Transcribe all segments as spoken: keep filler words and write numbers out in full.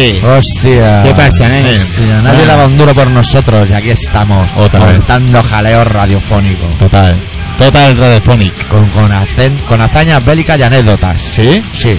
Javi. Hostia. ¿Qué pasa, nene? Hostia, nadie daba un duro por nosotros y aquí estamos. Otra vez. Montando jaleo radiofónico. Total. Total Radiophonic. Con, con, hacen, con hazañas bélicas y anécdotas. ¿Sí? Sí.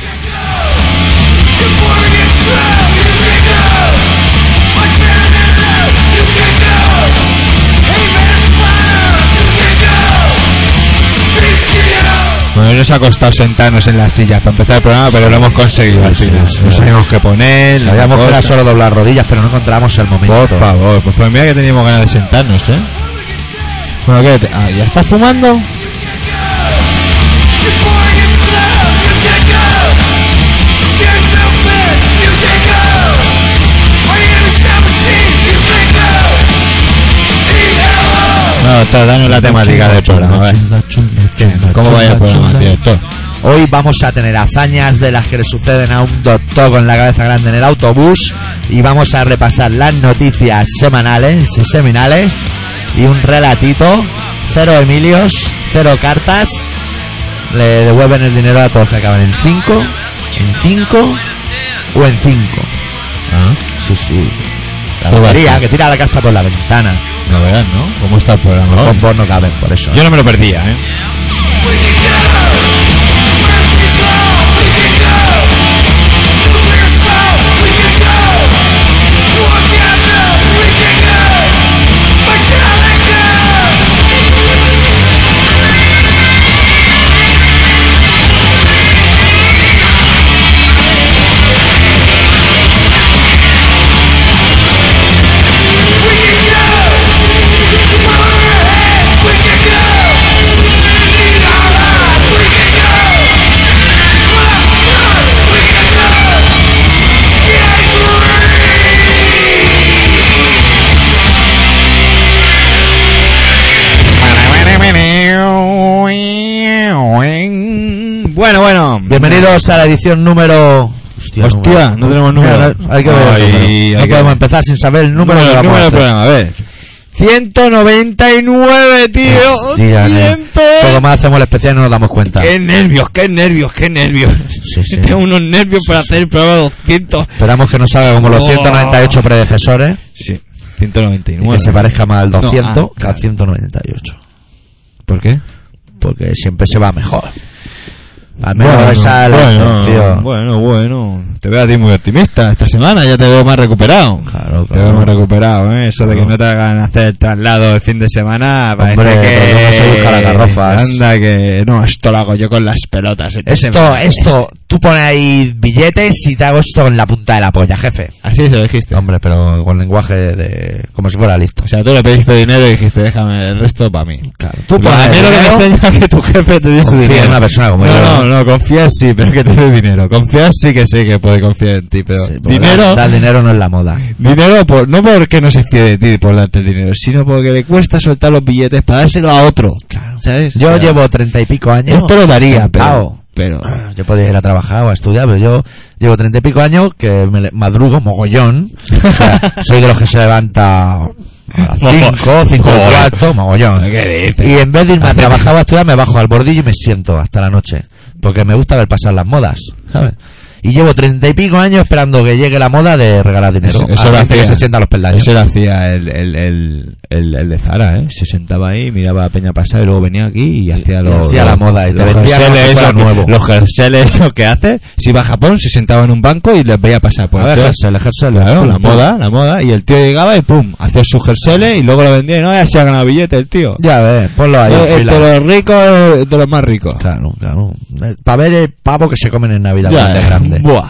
Bueno, nos ha costado sentarnos en las sillas para empezar el programa, pero lo hemos conseguido al Sí, final. sí, No sí. sabíamos qué poner. Sabíamos que era solo doblar rodillas, pero no encontramos el momento. Por favor, pues, pues mira que teníamos ganas de sentarnos, ¿eh? Bueno, ¿qué? Te- ah, ¿ya estás fumando? No, está dando la temática del programa, a ver. ¿Cómo vaya el programa, director? Hoy vamos a tener hazañas de las que le suceden a un doctor con la cabeza grande en el autobús y vamos a repasar las noticias semanales y seminales y un relatito, cero Emilios, cero cartas, le devuelven el dinero a todos que acaban en cinco, en cinco o en cinco. Ah, Sí, sí. La Todo lotería, así. que tira la casa por la ventana. no verás, ¿no? ¿Cómo está el programa Los hoy? bombos no caben, por eso. Yo no me lo perdía, ¿eh? Bueno, bueno. Bienvenidos a la edición número... Hostia, Hostia, no tenemos número. Mira, no- hay que ver el Ay, número. hay No que podemos ver. empezar sin saber el número, Número, que vamos número a del hacer. programa, a ver. ciento noventa y nueve, tío. Hostia, ne- ciento. Poco más hacemos el especial y no nos damos cuenta. Qué nervios, qué nervios, qué nervios. Sí, sí. Tengo unos nervios para hacer el programa doscientos. Esperamos que no salga como los Oh. ciento noventa y ocho predecesores Sí, ciento noventa y y nueve. que se parezca más al No, doscientos ah, que al ciento noventa y ocho. ¿Por qué? Porque siempre se va mejor. Al menos Bueno, esa es la bueno, intención. bueno, bueno. Te veo a ti muy optimista esta semana, ya te veo más recuperado. Claro, Te veo claro. más recuperado, ¿eh? Eso de que Claro. no te hagan hacer el traslado el fin de semana, parece Hombre, que... pero no se busca las garrofas. Anda que... No, esto lo hago yo con las pelotas. el fin de Esto, semana. esto, tú pones ahí billetes y te hago esto en la punta de la polla, jefe. Así se lo dijiste. Hombre, pero con lenguaje de... como si fuera listo. O sea, tú le pediste dinero y dijiste, déjame el resto para mí. Claro. Tú Tú a pones mí lo que dinero, me extraña es que tu jefe te diese confía dinero. en una persona como no, yo. No, no, confiar sí, pero que te dé dinero. Confiar sí que sí que puede confiar en ti, pero Sí, porque dinero... Dar, dar dinero no es la moda. Dinero, por, no porque no se fíe de ti por darte dinero, sino porque le cuesta soltar los billetes para dárselo a otro. Claro. ¿Sabes? Yo O sea, llevo treinta y pico años. Esto lo daría, sentado. pero... pero Yo podía ir a trabajar o a estudiar, pero yo llevo treinta y pico años que me le- madrugo mogollón. O sea, soy de los que se levanta a las cinco, cinco y cuarto, mogollón. ¿Qué dices? Y en vez de irme a trabajar o a estudiar, me bajo al bordillo y me siento hasta la noche. Porque me gusta ver pasar las modas, ¿sabes? Y llevo treinta y pico años esperando que llegue la moda de regalar dinero. Eso- eso a lo gente que hacía. se sienta a los peldaños. Eso lo hacía el, el, el, el, el de Zara, ¿eh? Se sentaba ahí, miraba a Peña pasar y luego venía aquí y hacía Y los... hacía la los- moda y te los vendía como jerseles si fuera esos que- nuevo. Los jerseles esos que hace, si iba a Japón, se sentaba en un banco y les veía pasar por A ver, detrás. jersey, jersey, Claro, pum, la pum. moda, la moda. Y el tío llegaba y pum, hacía sus jerseles y luego lo vendía y no, ya se ha ganado billete el tío. Ya ves, ponlo ahí en Eh, fila. de los ricos, de los más ricos. Claro, claro. Para ver el pavo que se comen en Navidad Ya, cuando es eh. grande. Buah.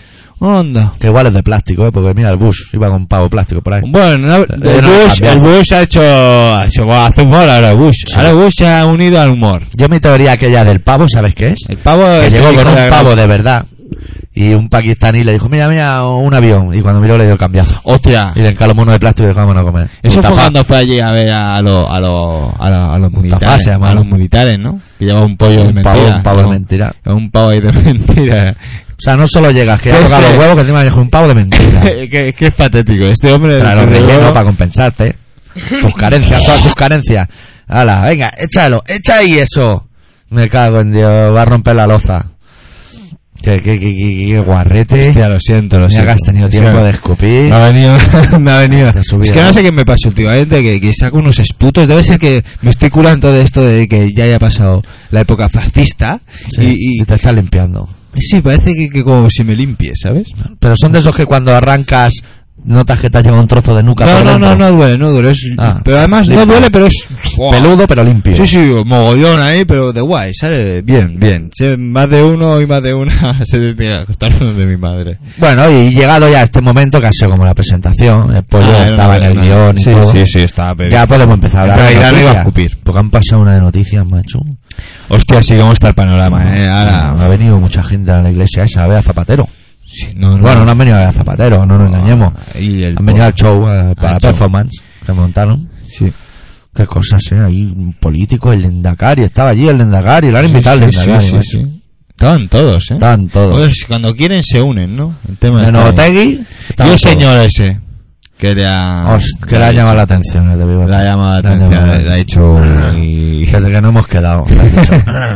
Onda. Que igual es de plástico, ¿eh? Porque mira el bus, iba con pavo plástico por ahí. Bueno, no, el, no lo Bush, cambiazo. el Bush ha hecho, ha hecho bueno, hace humor ahora el Bush. Sí. Ahora el Bush se ha unido al humor. Yo mi teoría aquella del pavo, ¿sabes qué es? El pavo Que es llegó el con hijo un de la pavo gran- de verdad. Y un pakistaní le dijo, mira, mira, un avión. Y cuando miró le dio el cambiazo. Hostia. Y le encaló un mono de plástico y dijo, vámonos a comer. Eso fue Mustafa. cuando fue allí a ver a los a los a los, a los Mustafa militares, se llama, a ¿no? los militares, ¿no? Que llevaba un pollo de Un pavo, mentira. un pavo de ¿no? mentira. Un pavo ahí de mentira. O sea, no solo llegas, que ¿Qué ha es tocado que- los huevos, que encima me dijo un pavo de mentira. que, que es patético. Este hombre... Para los desde rellenos, luego- para compensarte. Tus carencias, todas tus carencias. Hala, venga, échalo, echa ahí eso. Me cago en Dios, va a romper la loza. Qué, qué, qué, qué, qué guarrete. Hostia, lo siento, lo Mira siento. que has tenido tiempo Sí, de escupir. Me ha venido, me ha venido. De subida, Es que no ¿no? sé qué me pasa últimamente, que, que saco unos esputos. Debe ser que me estoy curando de esto de que ya haya pasado la época fascista. Sí, y, y y te estás limpiando. sí, parece que, que como si me limpie, ¿sabes? Pero son de esos que cuando arrancas notas que te ha llevado un trozo de nuca No, por no, dentro. no, no duele, no duele. Es, Ah, pero además limpio. no duele, pero es Peludo pero limpio. Sí, sí, mogollón ahí, pero de guay, sale bien, bien. Sí, más de uno y más de una se tiene que acostar de mi madre. Bueno, y llegado ya a este momento, que ha sido como la presentación, el pollo Ah, estaba no, en el no. guión y Sí, todo. sí, sí, estaba previsto. Ya podemos empezar a hablar En de realidad no iba a noticias. escupir. Porque han pasado una de noticias, macho. Hostia, sí, cómo está el panorama, eh. Ahora, Ha venido mucha gente a la iglesia esa a ver a Zapatero. sí, no, no. Bueno, no han venido a ver a Zapatero, no nos engañemos. Y el Han venido al show, eh, para la show. performance que montaron. Sí. Qué cosas, eh. Ahí un político, el Lendakari, estaba allí el Lendakari, lo han invitado al sí, Lendakari. sí, macho. sí, sí. Estaban todos, eh. Estaban todos. Joder, si cuando quieren se unen, ¿no? El tema En está ahí. Otegui, Y estaban un todos. señor ese que le ha... Os- que le ha llamado la atención, el de Viva. Le ha llamado la Le ha atención, llamado le ha dicho... y- Desde que no hemos quedado. le has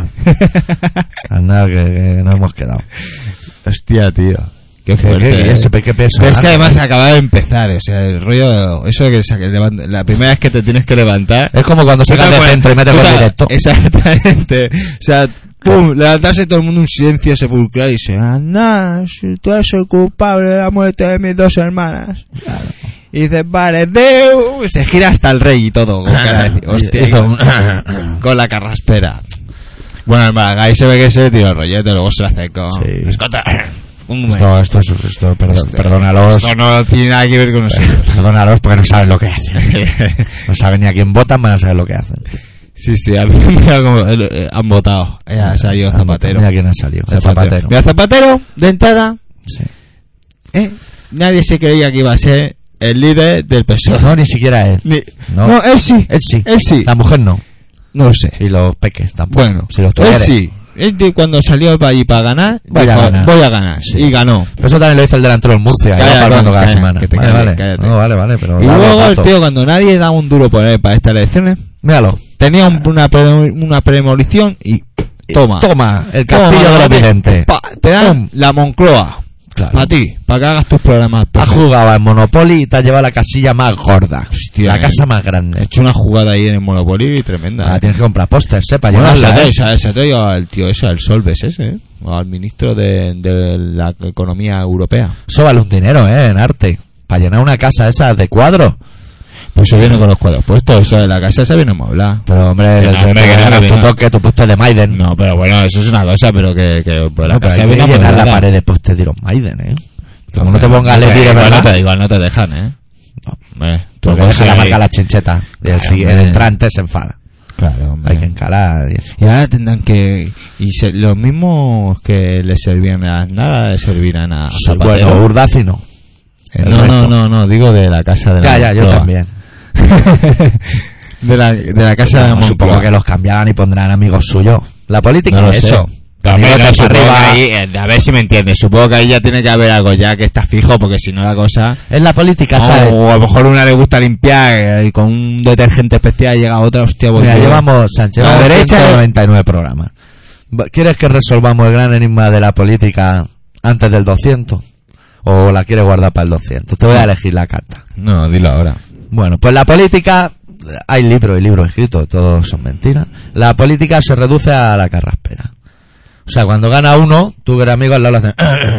dicho. Anda, que, que no hemos quedado. Hostia, tío. Qué ¿Qué, fuerte. qué, eh. ese, qué peso? Pero es que gana. además acaba de empezar, o sea, el rollo... Eso de que se- que levanta- la primera vez que te tienes que levantar... Es como cuando sacas de Puta, centro y metes puta, gol directo. Exactamente. O sea, pum, levantarse todo el mundo un silencio sepulcral y dice, anda, si tú eres el culpable de la muerte de mis dos hermanas. Y dices, vale, Deu. Se gira hasta el rey y todo. Con, cara de- hostia, Hizo con, un- con la carraspera. Bueno, hermano, ahí se ve que se tira el rollete, luego se lo hace con... Sí. Escota. Un momento. Esto, esto, es- esto, perdón, Esto- perdónalos. Esto no tiene nada que ver con nosotros. Perdónalos porque no saben lo que hacen. No saben ni a quién votan, van a saber lo que hacen. Sí, sí, a mí mira cómo eh, eh, han votado. Eh, ha salido Zapatero. Mira quién ha salido. El Zapatero. Mira, Zapatero, de entrada, Sí. eh, nadie se creía que iba a ser el líder del P S O E. No, ni siquiera él. Ni- No. no. él sí. Él sí. Él sí. La mujer no. No lo sé. Y los peques tampoco. Bueno, si los él tuvieres. sí. Él de- cuando salió para allí para ganar, Voy a dijo, ganar. voy a ganar. Sí. Y ganó. Pero eso también lo dice el delantero del Murcia. Calla, Calla, hablando cada calla, semana. que te vale, calles, vale. cállate. No, vale, vale. Pero Y da los luego el datos. tío, cuando nadie daba un duro por él para estas elecciones, Míralo. tenía un- una, pre- una premonición y toma. Toma. El castillo Toma, de los te- videntes. pa- te dan Pum. la Moncloa. Claro. Para ti, para que hagas tus programas. Has jugado al Monopoly y te has llevado la casilla más gorda. Hostia, la eh. casa más He grande. hecho una jugada ahí en el Monopoly tremenda. Ahora eh. tienes que comprar pósters, ¿eh? Para Bueno, se llevarla, ha ¿eh? traído- se ha traído al tío ese, al Solves ese, ¿eh? O al ministro de, de la economía europea. Eso vale un dinero, ¿eh? En arte. Para llenar una casa esa de cuadros. Pues eso viene con los cuadros puestos, eso de la casa se viene a hablar. Pero, hombre, Que el no, hombre, que que no, hagas que tu no. toque, tu póster de Maiden. No, pero bueno, eso es una cosa, pero que, que pues la No, pero casa hay viene que llenar la amueblada. pared de póster de Iron Maiden, ¿eh? Como no Hombre, te pongas Lady de igual verdad. no te, igual no te dejan, ¿eh? Hombre, tú Porque lo deja la consigues- marca la chincheta. Y el, Claro, sigui- el hombre. entrante se enfada. Claro, hombre. Hay que encalar. y eso. Y ahora tendrán que... Y se- los mismos que le servían a nada, le servirán a Sí, Zapatero. bueno, Urdaci no. Eh, el no, no, resto. no, no, digo de la casa de la Ya, ya, yo Moncloa. también. de, la, de la casa de la No, supongo Moncloa. que los cambiarán y pondrán amigos suyos. La política No lo es sé. eso. También Amigotes supongo arriba. que ahí, eh, a ver si me entiendes, supongo que ahí ya tiene que haber algo ya que está fijo, porque si no la cosa... En la política, O, ¿sabes? o a lo mejor una le gusta limpiar eh, y con un detergente especial llega otra, hostia, Mira, volvió. llevamos, Sánchez, La llevamos derecha- ciento noventa y nueve programas. ¿Quieres que resolvamos el gran enigma de la política antes del doscientos? ¿O la quieres guardar para el doscientos? Te voy a elegir la carta. No, dilo ahora. Bueno, pues la política, hay libros y libros escritos, todos son mentiras. La política se reduce a la carraspera. O sea, cuando gana uno, tú que eres amigo al lado le hacen...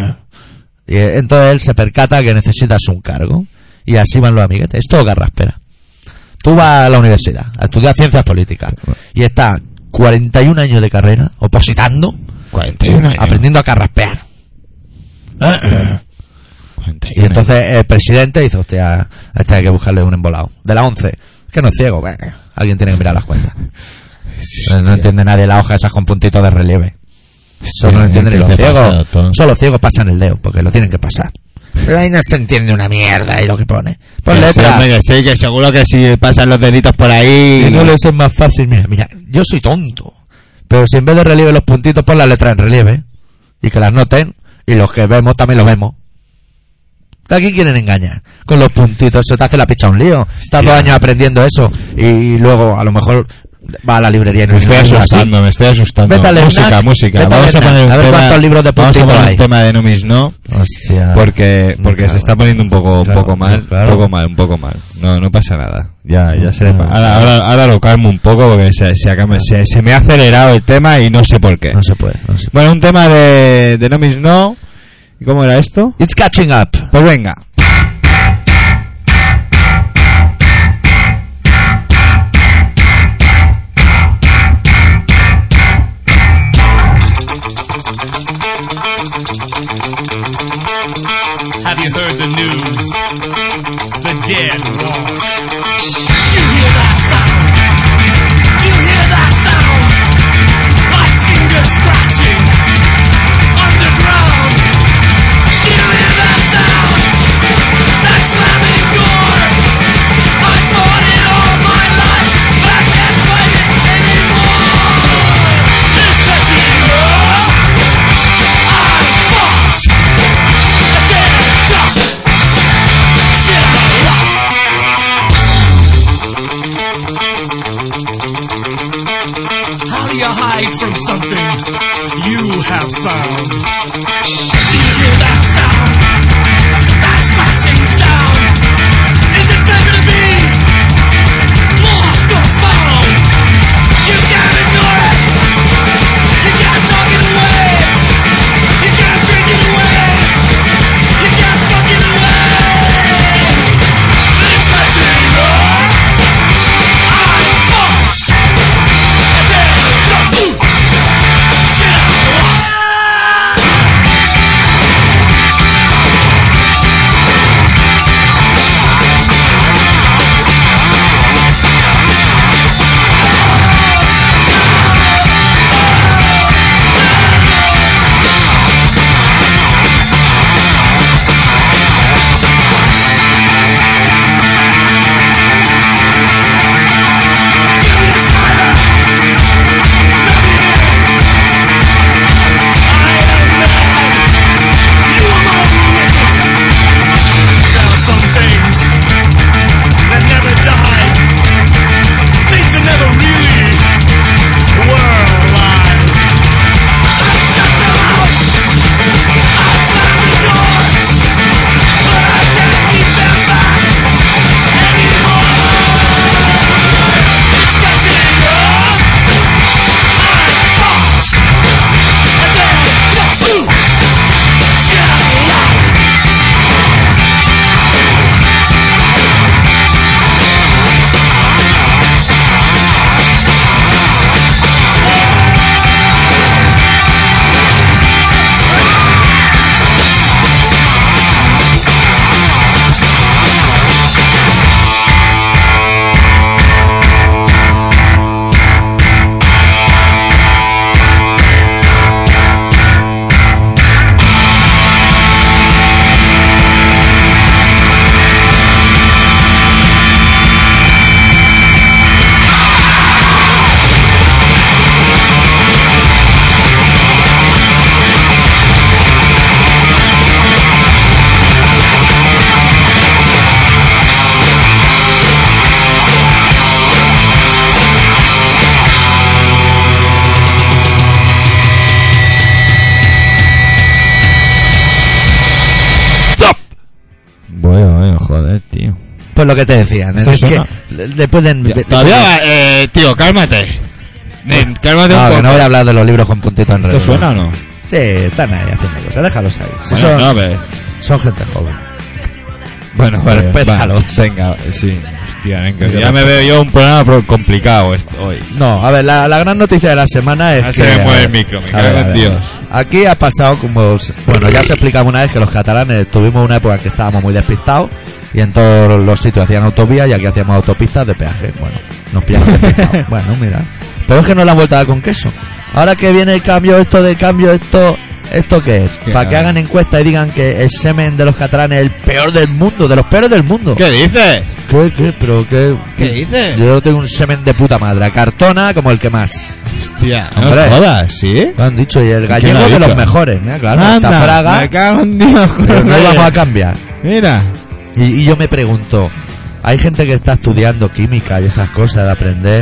y eh, entonces él se percata que necesitas un cargo. Y así van los amiguetes. Es todo carraspera. Tú vas a la universidad a estudiar ciencias políticas y estás cuarenta y un años de carrera opositando, cuarenta y uno años. aprendiendo a carraspear. cuarenta y Y uno entonces el presidente dice, hostia, a este hay que buscarle un embolado. De la once, que no es ciego, bueno, alguien tiene que mirar las cuentas. No, no entiende nadie la hoja esas con puntitos de relieve. Eso no lo entienden ni los ¿qué te pasa, ciegos. doctor? Solo los ciegos pasan el dedo, porque lo tienen que pasar. Pero ahí no se entiende una mierda ahí lo que pone. Pon Que sí, letras. hombre, que sí, que seguro que si pasan los deditos por ahí... Y no les es más fácil. Mira, mira, yo soy tonto. Pero si en vez de relieve los puntitos, pon las letras en relieve. Y que las noten. Y los que vemos también lo vemos. ¿A quién quieren engañar? Con los puntitos. Se te hace la picha un lío. Estás dos años aprendiendo eso. Y luego, a lo mejor, va a la librería y no Me estoy encuentra asustando, así. me estoy asustando. Vete al música, Fnac, música. vete al Vamos a Fnac, poner un a ver tema, cuántos libros de vamos a puntito poner hay. un tema de No Means No, Hostia. porque porque se está poniendo un poco un Claro, poco mal, claro. un poco mal, un poco mal. No no pasa nada. Ya ya se le pa- No, ahora, no. ahora ahora lo calmo un poco porque se se, acaba- se se me ha acelerado el tema y no sé por qué. No se puede, no se puede. Bueno, un tema de de No Means No. ¿Y cómo era esto? It's catching up. Pues venga. Have you heard the news? The dead walk. You hear that sound? You hear that sound? Like fingers scratching underground. You hear that sound? That slamming door. I fought it all my life, but I can't fight it anymore. It's touching up. I fought a dead duck. Shit out of luck. How do you hide from something you have found? You hear that sound? That scratching sound? Is it better to be lost or found? You can't ignore it. You can't talk it away. You can't drink it away. You can't fuck it away. It's catching up. I fought a dead duck. Shit out of luck. Bueno, bueno, joder, tío. Pues lo que te decían, Esto es que suena. le, le pueden... Ya, le- todavía, le- va, eh, tío, cálmate. Nen, cálmate un No, poco. que no voy a hablar de los libros con puntito en ¿Esto red. suena o no? Sí, están ahí haciendo cosas, déjalos ahí. Si Bueno, son, no, ve. son gente joven. Bueno, vale, Respétalos. va, venga, sí. Hostia, venga, ya me veo yo un programa pro- complicado esto hoy. No, a ver, la, la gran noticia de la semana es Ah, que... se me a mueve ver, el micro, me a cago ver, a en ver. Dios. Aquí ha pasado como... os- Bueno, ya os explicamos una vez que los catalanes tuvimos una época en que estábamos muy despistados y en todos los sitios hacían autovías y aquí hacíamos autopistas de peaje. Bueno, nos pillaron despistados. Bueno, mira. Pero es que no la han vuelto a dar con queso. Ahora que viene el cambio, esto de cambio, esto... ¿Esto qué es? ¿Qué? Para que hagan encuesta y digan que el semen de los catalanes es el peor del mundo, de los peores del mundo. ¿Qué dices? ¿Qué, qué? ¿Pero qué? ¿Qué dices? Yo tengo un semen de puta madre, cartona como el que más. Hostia, Hombre. no jodas, ¿sí? Lo han dicho, y el ¿Quién gallego lo ha de dicho? los mejores, ¿eh? Claro, Anda, esta fraga, me cago en Dios. pero no joder. íbamos a cambiar. Mira. Y, y yo me pregunto, hay gente que está estudiando química y esas cosas de aprender,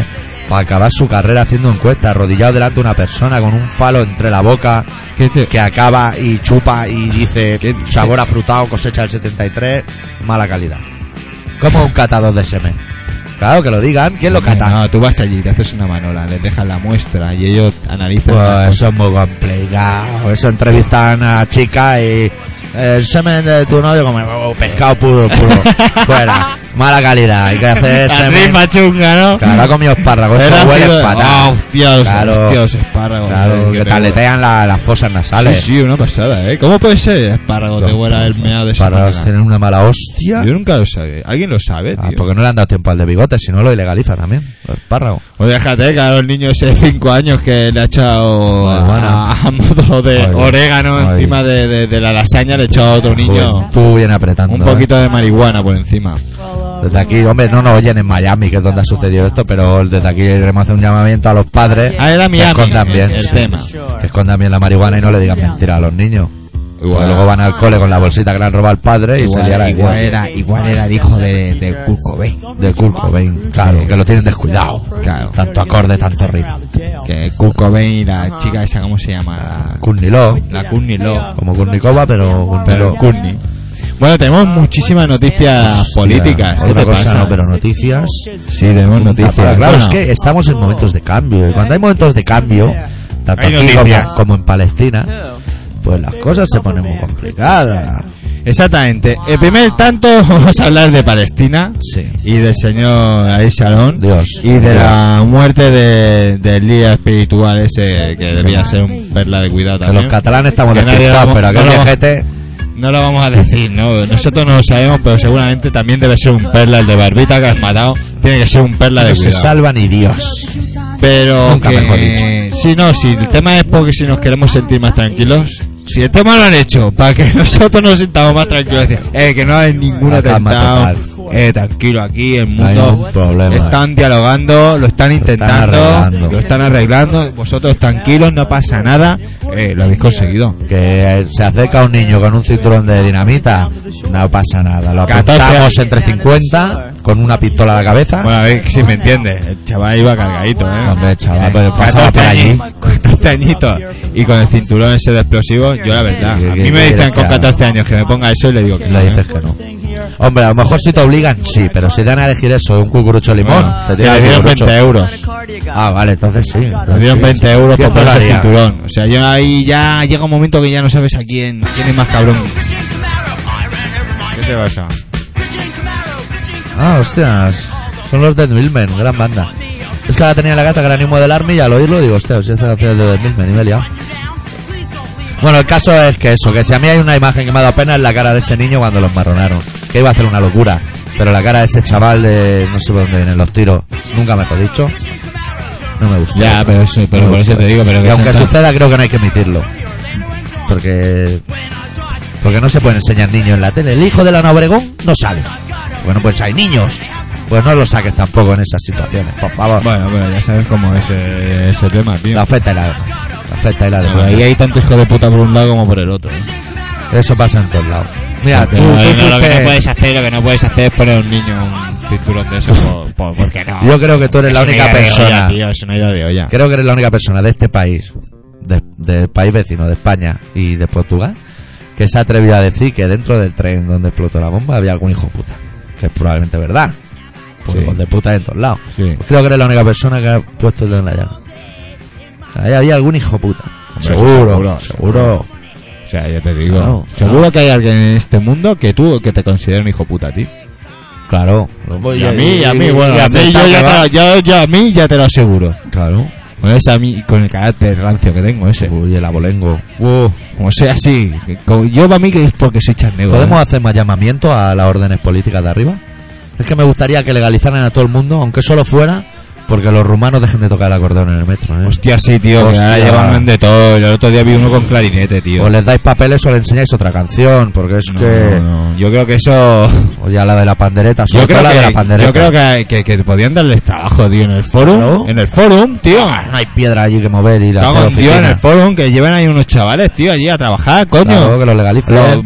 para acabar su carrera haciendo encuestas, arrodillado delante de una persona con un falo entre la boca, ¿Qué te- que acaba y chupa y dice sabor afrutado, cosecha del setenta y tres, mala calidad. Como un catador de semen. Claro, que lo digan, ¿quién lo cata? No, tú vas allí, te haces una manola, les dejas la muestra y ellos analizan. la Pues cosa. eso es muy complicado. Eso entrevistan a chicas y el semen de tu novio como oh, pescado puro, puro. Fuera. Mala calidad. Hay que hacer La semen. rima chunga, ¿no? Claro, ha comido espárragos. Eso Era huele ácido- fatal. Ah, hostias, Claro. hostias, espárragos. Claro, joder, que te te huele. aletean la- las fosas nasales. Sí, sí, una pasada, ¿eh? ¿Cómo puede ser el espárrago te huela el meado de esa Espárragos manera? tienen una mala hostia. Yo nunca lo sabía. ¿Alguien lo sabe, Ah, tío? porque no le han dado tiempo al de bigote, si no lo ilegaliza también. El espárrago. O déjate, claro, el niño ese de cinco años que le ha echado Marihuana. a, a modo de Ay, orégano ay. encima de, de, de la lasaña, le ha echado a otro niño Tú viene apretando. un ¿eh? poquito de marihuana por encima. Desde aquí, hombre, no nos oyen en Miami, que es donde ha sucedido esto, pero desde aquí queremos hacer un llamamiento a los padres. Ah, era que Miami escondan el- bien, el sí, tema. que escondan bien la marihuana y no le digan mentiras a los niños. Porque luego van al cole con la bolsita que le han robado al padre y se lía la igual idea. era, igual era el hijo de, de Kurt Cobain. De Kurt Cobain, claro, que lo tienen descuidado. Claro. Tanto acorde, tanto ritmo. Que Kurt Cobain y la chica esa, ¿cómo se llama? Courtney Love, La, la Courtney Love. como Kurnikova, pero Courtney Pero Love. Courtney. Bueno, tenemos muchísimas noticias políticas. ¿Qué Otra te cosa pasa? no, pero noticias. Sí, tenemos noticias. Claro, Bueno, es que estamos en momentos de cambio. Y cuando hay momentos de cambio, tanto Hay aquí noticias. como, como en Palestina, pues las cosas se ponen muy complicadas. exactamente. El primer tanto vamos a hablar de Palestina Sí. y del señor Ariel Sharon. Dios. Y de Dios. la muerte de, del líder espiritual ese que debía ser un perla de cuidado Que también. los catalanes estamos Que nadie despistados, lo- pero aquel no lo- viejete, No lo vamos a decir, ¿no? Nosotros no lo sabemos, pero seguramente también debe ser un perla. El de barbita que has matado tiene que ser un perla de no se cuidado. salva ni Dios. Pero Nunca que... mejor dicho. Sí, no, si el tema es porque si nos queremos sentir más tranquilos. Si el tema lo han hecho para que nosotros nos sintamos más tranquilos, decir, eh, que no hay ningún La calma atentado, total. eh, tranquilo aquí, el No hay mundo ningún problema. están dialogando, lo están intentando, arreglando. lo están arreglando, vosotros tranquilos, no pasa nada, eh, lo habéis conseguido. Que se acerca un niño con un cinturón de dinamita, no pasa nada. Lo catorce apuntamos años. entre cincuenta con una pistola a la cabeza. Bueno, a ver si me entiendes, el chaval iba cargadito, eh. Hombre, chaval, Eh, pues pasaba por allí. añi- catorce añitos y con el cinturón ese de explosivo, yo la verdad, ¿Qué- a qué mí me dicen quieres con que haga? catorce años que me ponga eso y le digo que no, Le eh. dices que no. Hombre, a lo mejor si te obligan, sí, pero si te dan a elegir eso de un cucurucho limón, Bueno, te que tiran le el dieron cucurucho. veinte euros. Ah, vale, entonces sí. Me entonces dieron sí. veinte euros ¿Quién por te lo ponerse el haría? cinturón. O sea, yo ahí ya llega un momento que ya no sabes a quién, quién es más cabrón. ¿Qué te pasa? Ah, hostias. Son los Dead Milmen, gran banda. Es que ahora tenía en la cabeza que era Nimo del Army y al oírlo digo, hostia, si esta canción es de Dead Milmen y me he liado. Bueno, el caso es que eso, que si a mí hay una imagen que me ha dado pena es la cara de ese niño cuando los marronaron. Que iba a hacer una locura. Pero la cara de ese chaval de no sé por dónde vienen los tiros, nunca mejor dicho, no me gusta. Ya, pero eso, pero No me por eso gusta. te digo, pero Y que aunque se- suceda, creo que no hay que emitirlo. Porque porque no se pueden enseñar niños en la tele. El hijo de la Ana Obregón no sale. Bueno, pues hay niños. Pues no lo saques tampoco en esas situaciones, por favor. Bueno, pero ya sabes cómo es ese, ese tema, tío. La oferta y la demanda. La oferta y la Pero demanda. ahí hay tanto hijo de puta por un lado como por el otro, ¿eh? Eso pasa en todos lados. Mira, tú, Porque no, tú no, lo que no fuiste- puedes hacer, lo que no puedes hacer es poner a un niño un cinturón de eso, por, por, porque no. Yo creo que tú eres la Es una única idea de persona. olla, tío, es una idea de olla. Creo que eres la única persona de este país, de- del país vecino, de España y de Portugal, que se ha atrevido a decir que dentro del tren donde explotó la bomba había algún hijo de puta. Que es probablemente verdad. Porque Sí. hijos de puta hay en todos lados. Sí. Pues creo que eres la única persona que ha puesto el dedo en la llaga. Ahí había algún hijo de puta. Hombre, Seguro, seguro, seguro. O sea, ya te digo. Claro, Seguro claro. que hay alguien en este mundo que tú, que te considera un hijo puta a ti. Claro. Y a mí, y a mí, bueno, y a mí, yo, aceptar ya que te va. lo, yo, yo a mí ya te lo aseguro. Claro. Con ese a mí, con el carácter rancio que tengo ese. Uy, el abolengo. Uh, como sea así. que- como- yo para mí que es porque soy charnego. ¿Podemos ¿eh? hacer más llamamiento a las órdenes políticas de arriba? Es que me gustaría que legalizaran a todo el mundo, aunque solo fuera porque los rumanos dejen de tocar el acordeón en el metro, ¿eh? Hostia, sí, tío, que Hostia. ahora llevan de todo. El otro día vi uno con clarinete, tío. O les dais papeles o le enseñáis otra canción, porque es No, que... no, yo creo que eso... O ya la de la pandereta, sobre Yo creo, todo la de la que, pandereta. yo creo que, que, que podían darles trabajo, tío, en el forum. Claro. En el forum, tío. Ah, no hay piedra allí que mover y la Cago en Dios, en el forum, que lleven ahí unos chavales, tío, allí a trabajar, coño. Claro, que lo legalicen. Lo-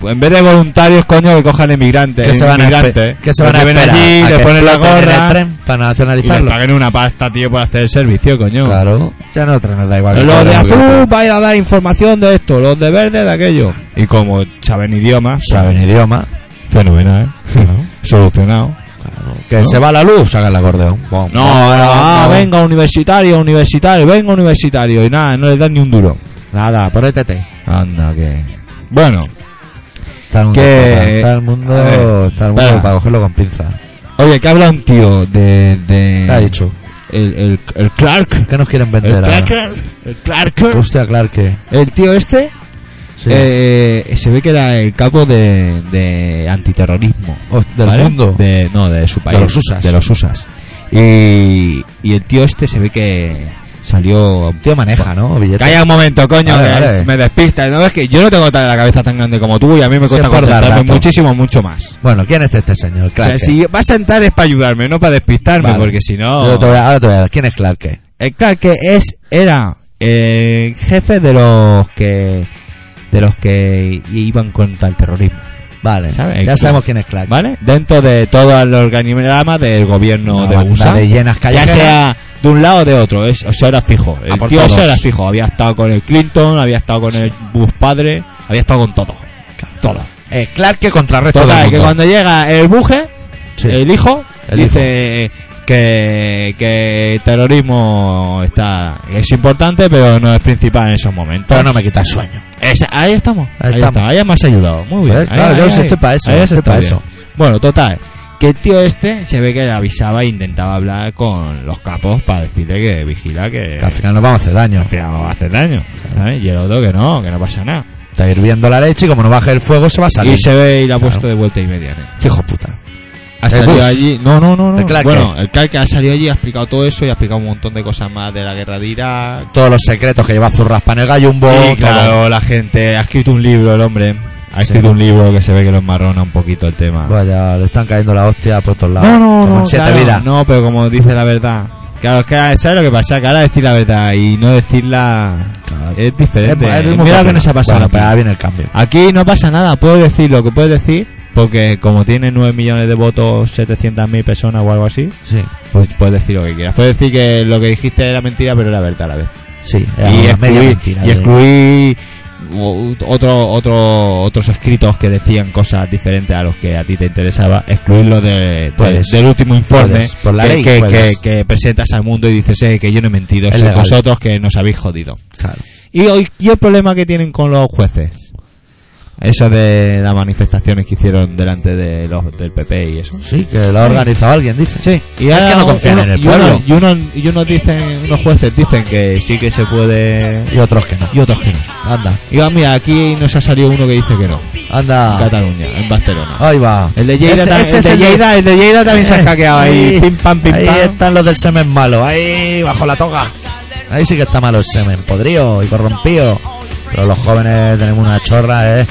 en vez de voluntarios, coño, que cojan emigrantes. ¿Qué se van a, inmigrantes, espe- ¿qué se van a que esperar? allí, ¿A le que ponen la exploten en el gorra tren para y les nacionalizarlo? paguen una pasta, tío, por hacer el servicio, coño. Claro, ya no nos da igual. que Los de cobren lo que azul quieran. van a dar información de esto, los de verde de aquello. Y como saben idiomas, Saben idioma. fenomenal, ¿eh? Solucionado. Que ¿No? se va la luz, haga el acordeón. Bom, No, bom, ah, bom. venga, universitario, universitario, venga, universitario. Y nada, no les dan ni un duro. Nada, ponétete. Anda, que. Bueno, Está el mundo, Que- fatal, está el mundo, a ver, está el mundo espera. para cogerlo con pinza. oye, que habla un tío de. de ¿Qué ha dicho? El, el, el Clark. ¿Qué nos quieren El vender ahora? Clark. El Clark. Hostia, Clark, ¿qué? El tío este. Sí. Eh, se ve que era el capo de, de antiterrorismo. Host- del ¿vale? mundo. De, no, de su país. los U S As. De los U S As. Y, y el tío este se ve que salió. Tío maneja, ¿no? Billetes. Calla un momento, coño, Vale, que vale. es- me despista. No es que yo no tengo la cabeza tan grande como tú y a mí me cuesta Se por dar concentrarme dato. muchísimo, mucho más. Bueno, ¿quién es este señor? O Clark. sea, si vas a entrar es para ayudarme, no para despistarme, Vale. porque si no. Yo te voy a- ahora te voy a dar. ¿Quién es Clark? ¿Qué? El Clark que es, era el jefe de los que. de los que iban contra el terrorismo. Vale, ¿Sabes? ya sabemos quién es Clark. ¿Vale? Dentro de todo el organigrama del gobierno Una de banda U S A. de llenas Ya callejeras. sea de un lado o de otro, es, o sea, era fijo. El A por tío todos. ese era fijo. Había estado con el Clinton, había estado con el Bush padre, había estado con todo. Todo. Eh, Clark que contrarresta todo el Total, mundo. que cuando llega el Buje, Sí. el hijo, El dice que, que el terrorismo está es importante, pero no es principal en esos momentos. Pero no me quita el sueño. Esa- ahí estamos. Ahí Ahí, estamos. está. Ahí me has ayudado. Muy bien. Pues, Ahí- claro, ahí- yo ahí- estoy para eso, ahí has estoy estado para bien. eso. Bueno, total. Que el tío este se ve que le avisaba e intentaba hablar con los capos para decirle que vigila que, Que al final nos vamos a hacer daño. al final no va a hacer daño. ¿Sabes? Y el otro que no, que no pasa nada. Está hirviendo la leche y como no baje el fuego se va a salir. Y se ve y la ha Claro. puesto de vuelta y media. ¿eh? Qué hijo puta. Ha ¿El salido Bush? allí. No, no, no. no. ¿El Clark bueno, el Clark que ha salido allí ha explicado todo eso y ha explicado un montón de cosas más de la guerra de Irak. Todos los secretos que lleva Zurraspa en el gallumbo. Y todo. claro, la gente ha escrito un libro, el hombre. Ha Sí. escrito un libro que se ve que lo enmarrona un poquito el tema. Vaya, le están cayendo la hostia por todos lados. No, no, Como no, en siete claro, vidas. no, pero como dice la verdad. Claro, es que ¿sabes lo que pasa? Que ahora decir la verdad y no decirla Claro. es diferente. Es- es muy Mira lo que complicado. nos ha pasado Bueno, aquí. pero ahora viene el cambio. Aquí no pasa nada, puedes decir lo que puedes decir, porque como tiene nueve millones de votos, setecientas mil personas o algo así, Sí, pues puedes decir lo que quieras. Puedes decir que lo que dijiste era mentira, pero era verdad a la vez. sí. Y era una media excluir, mentira y de- excluir o- otro, otro, otros escritos que decían cosas diferentes a los que a ti te interesaba, excluirlo de, de- Puedes. del último informe Puedes. Por la que, ley que, puedes. que- que presentas al mundo y dices eh, que yo no he mentido, Es sois legal. vosotros que nos habéis jodido. Claro. Y, hoy, y el problema que tienen con los jueces, eso de las manifestaciones que hicieron delante de los del P P y eso. Sí, que lo ha organizado alguien, dice. Sí, y Es ahora que no confían uno- en el y uno- pueblo. y unos, y unos dicen, unos jueces dicen que sí que se puede Y otros que no. y otros que no. Anda, Y digo, mira, aquí nos ha salido uno que dice que no. En anda. Cataluña, en Barcelona. Ahí va. El de Lleida, Ese- tam- ese el es de el de- Lleida, el de Lleida también se ha hackeado ahí. Pim pam, pim Ahí pam. están los del semen malo. Ahí, bajo la toga. Ahí sí que está malo el semen. Podrido y corrompido. Pero los jóvenes tenemos una chorra, ¿eh?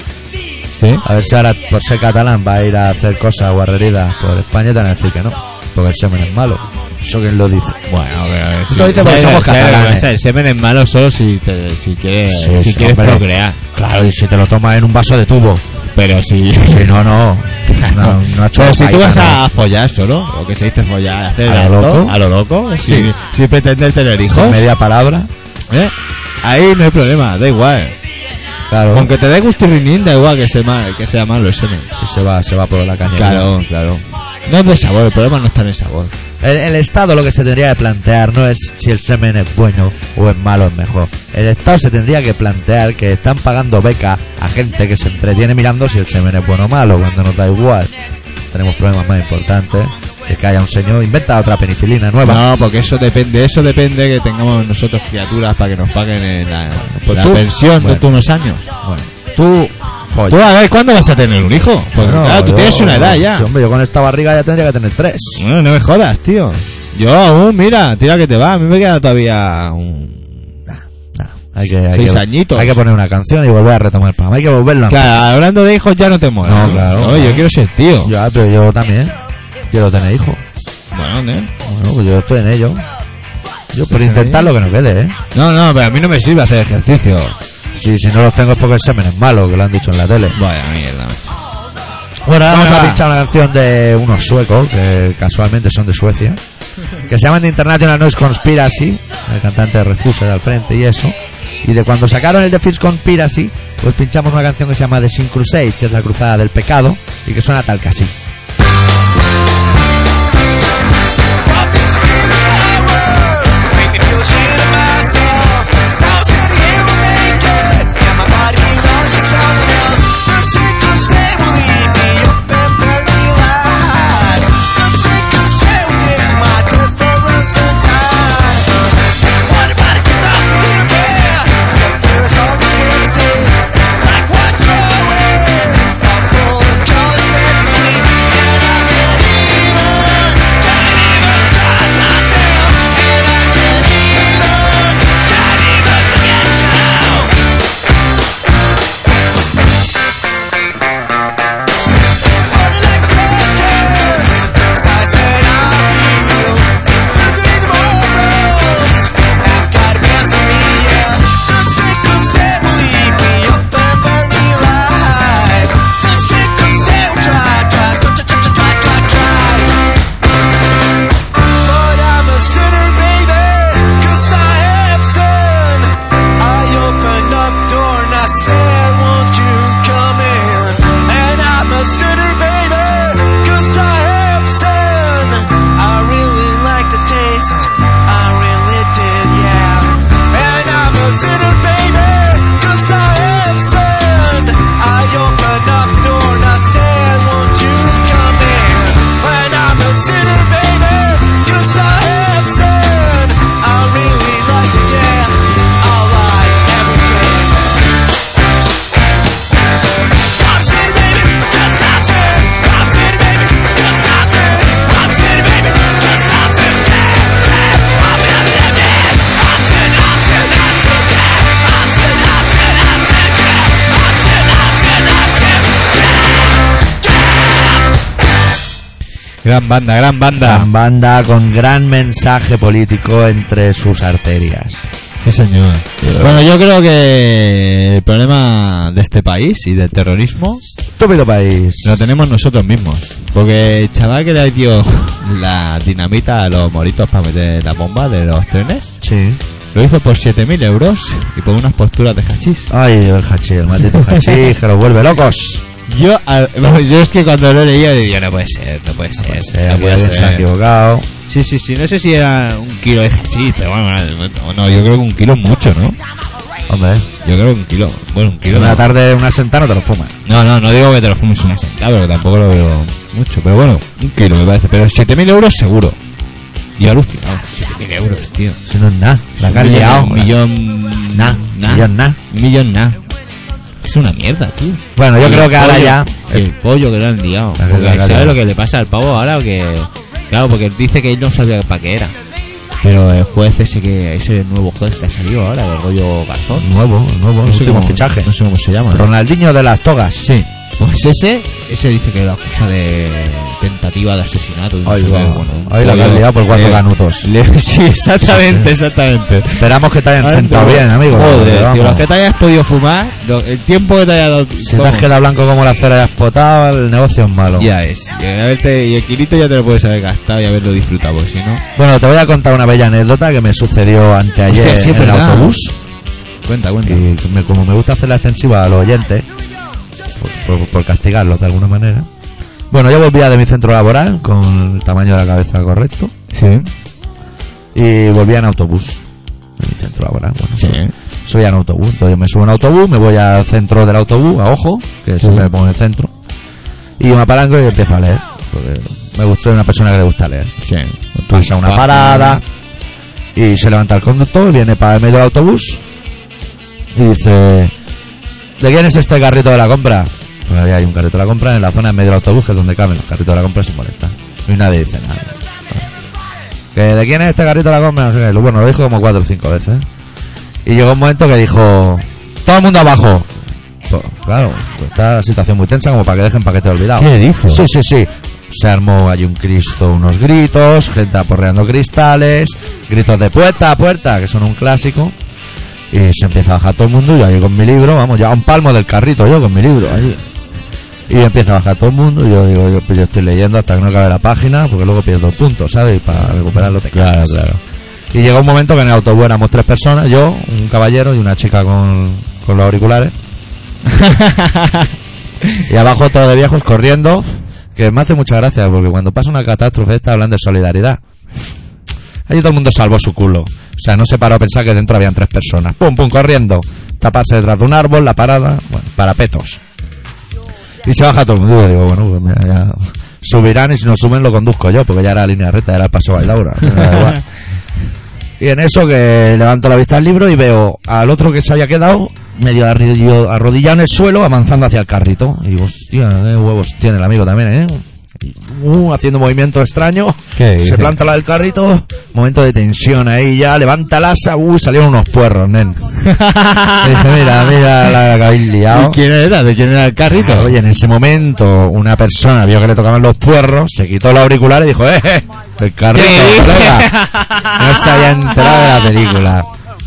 Sí. A ver si ahora, por ser catalán, va a ir a hacer cosas guarreridas por España y te van a decir que no. Porque el semen es malo. ¿Eso quién lo dice? Bueno, pero Eso dice porque somos catalanes. El semen es malo solo si, te, si quieres, Sí, si sí, quieres hombre. procrear. Claro, y si te lo tomas en un vaso de tubo. Pero si... Si no, no. No, no ha hecho Pero si tú paita, vas no. a follar solo, lo que se dice follar, hacer ¿A lo esto, loco? a lo loco, Sí. sin, sin pretender tener hijos, Sin media palabra. ¿eh? Ahí no hay problema, da igual. Claro. Con que te dé gustirrinín, da igual que sea, mal, que sea malo el semen. Si se va, se va por la caña. Claro, claro. No es de sabor, el problema no está en el sabor. El, el Estado lo que se tendría que plantear no es si el semen es bueno o es malo, es mejor. El Estado se tendría que plantear que están pagando beca a gente que se entretiene mirando si el semen es bueno o malo, cuando nos da igual. Tenemos problemas más importantes. Que, que haya un señor, inventa otra penicilina nueva. No, porque eso depende, eso depende que tengamos nosotros criaturas para que nos paguen en la, Pues la tú- pensión bueno. de unos años. Bueno, tú, Tú joya. a ver, ¿cuándo vas a tener un hijo? Porque No, claro, tú yo- tienes una edad ya. Sí, hombre, yo con esta barriga ya tendría que tener tres. Bueno, no me jodas, tío. Yo aún, mira, tira que te va. A mí me queda todavía un... Nah, hay que, hay Seis que, añitos. Hay que poner una canción y volver a retomar el programa. Hay que volverlo a Claro, hablando de hijos ya no te mola. No, claro, No, claro. yo quiero ser tío. Ya, pero yo también quiero tener hijos. Bueno, ¿eh? Bueno, pues yo estoy en ello. Yo por ¿Estás en intentar lo que no quede, ¿eh? No, no, pero a mí no me sirve hacer ejercicio. Sí, si no los tengo es porque el semen es malo, que lo han dicho en la tele. Vaya mierda, macho. Bueno, ahora vamos Venga, a va. pinchar una canción de unos suecos, que casualmente son de Suecia, que se llaman The International Noise Conspiracy, el cantante de Refuse de al frente y eso. Y de cuando sacaron el The Fierce Conspiracy, pues pinchamos una canción que se llama The Sin Crusade, que es la cruzada del pecado, y que suena tal que así. Gran banda, gran banda. Gran banda con gran mensaje político entre sus arterias. Sí, señor. Bueno, yo creo que el problema de este país y del terrorismo Estúpido país. lo tenemos nosotros mismos. Porque el chaval que le dio la dinamita a los moritos para meter la bomba de los trenes, Sí. lo hizo por siete mil euros y por unas posturas de hachís. Ay, el hachís, el maldito hachís, que los vuelve locos. Yo, a- vamos, yo es que cuando lo leía diría, no puede ser, no puede ser. Se no puede se ha ser. equivocado. Sí, sí, sí, no sé si era un kilo de hachís, pero bueno, no, no, yo creo que un kilo es mucho, ¿no? Hombre, Yo creo que un kilo, bueno, un kilo una no. tarde, una sentada no te lo fumas. No, no, no digo que te lo fumes una sentada, pero tampoco lo veo mucho. Pero bueno, un kilo me parece. Pero siete mil euros seguro. Y alucinado. siete mil euros, tío. Si no es nada. La que has Un liado. millón, un millón... Nah, nah. millón nah. Un millón nada. Es una mierda, tío. Bueno, yo Y creo el que ahora pollo, ya... El pollo que lo han liado. La que- Porque la que- ¿sabes lo que le pasa al pavo ahora? Que... Claro, porque dice que él no sabía para qué era. Pero el juez ese que... Ese nuevo juez que ha salido ahora, el rollo Garzón. Nuevo, nuevo, No sé último cómo- fichaje. No sé cómo se llama. ¿no? Ronaldinho de las togas. Sí. Pues ese, ese dice que lo acusa de tentativa de asesinato. y no Ahí sé va. qué, bueno, un Ahí la que pollo. has liado por cuatro Le- canutos. le- sí, exactamente, exactamente. Esperamos que te hayan Ay, sentado pero- bien, amigo. Joder, Vamos. tío, lo que te hayas podido fumar, lo- el tiempo que te haya dado. Si te vamos, has quedado blanco como la cera y has potado, el negocio es malo. ya es. Y, haberte- y el kilito ya te lo puedes haber gastado y haberlo disfrutado, porque si no. Bueno, te voy a contar una bella anécdota que me sucedió anteayer Hostia, sí, es en el verdad. autobús. Cuenta, cuenta. Y que me- como me gusta hacer la extensiva a los oyentes, por, por- por castigarlos de alguna manera. Bueno, yo volvía de mi centro laboral con el tamaño de la cabeza correcto Sí. y volvía en autobús de mi centro laboral. Bueno, Sí. soy, soy en autobús. Entonces yo me subo en autobús, me voy al centro del autobús, a ojo, que siempre me pongo en el centro, y me apalanco y empiezo a leer. Porque me gusta, soy una persona que le gusta leer. Sí. Pasa una parada y se levanta el conductor, viene para el medio del autobús y dice: ¿de quién es este carrito de la compra? Pues ahí hay un carrito de la compra en la zona en medio del autobús, que es donde caben los carritos de la compra, se molesta. Y nadie dice nada. ¿Que ¿de quién es este carrito de la compra? No sé qué. Bueno, lo dijo como cuatro o cinco veces. Y llegó un momento que dijo: todo el mundo abajo. Pues, claro, pues está la situación muy tensa como para que dejen paquete olvidado. ¿Qué dijo? Sí, sí, sí. Se armó allí un Cristo, unos gritos, gente aporreando cristales, gritos de puerta a puerta, que son un clásico. Y se empieza a bajar todo el mundo, y yo ahí con mi libro, vamos, ya a un palmo del carrito yo con mi libro allí. Y empieza a bajar todo el mundo, y yo digo, yo, pues yo estoy leyendo hasta que no acabe la página, porque luego pierdo puntos, ¿sabes? Y para recuperarlo te Claro, cagas. claro. Y llegó un momento que en el autobús éramos tres personas, yo, un caballero y una chica con, con los auriculares. Y abajo todo de viejos corriendo, que me hace mucha gracia, porque cuando pasa una catástrofe esta hablan de solidaridad. Allí todo el mundo salvó su culo. O sea, no se paró a pensar que dentro habían tres personas. Pum, pum, corriendo. Taparse detrás de un árbol, la parada, bueno, parapetos. Y se baja todo el mundo. Y digo, bueno, pues mira, ya subirán, y si no suben lo conduzco yo, porque ya era línea recta, era el paso bailaura. Me da igual. Y en eso que levanto la vista al libro y veo al otro que se había quedado medio arrodillado, arrodillado en el suelo, avanzando hacia el carrito. Y digo, hostia, qué huevos tiene el amigo también, ¿eh? Y, uh, haciendo movimiento extraño. ¿Qué Se dice? planta la del carrito. Momento de tensión ahí ya. Levanta el asa. Uy, salieron unos puerros, nen. Y dije, mira, mira la que habéis liado. ¿Y quién era? ¿De quién era el carrito? Ah, oye, en ese momento una persona vio que le tocaban los puerros, se quitó el auricular y dijo, eh, eh el carrito, ¿Qué? colega. No se había enterado de la película.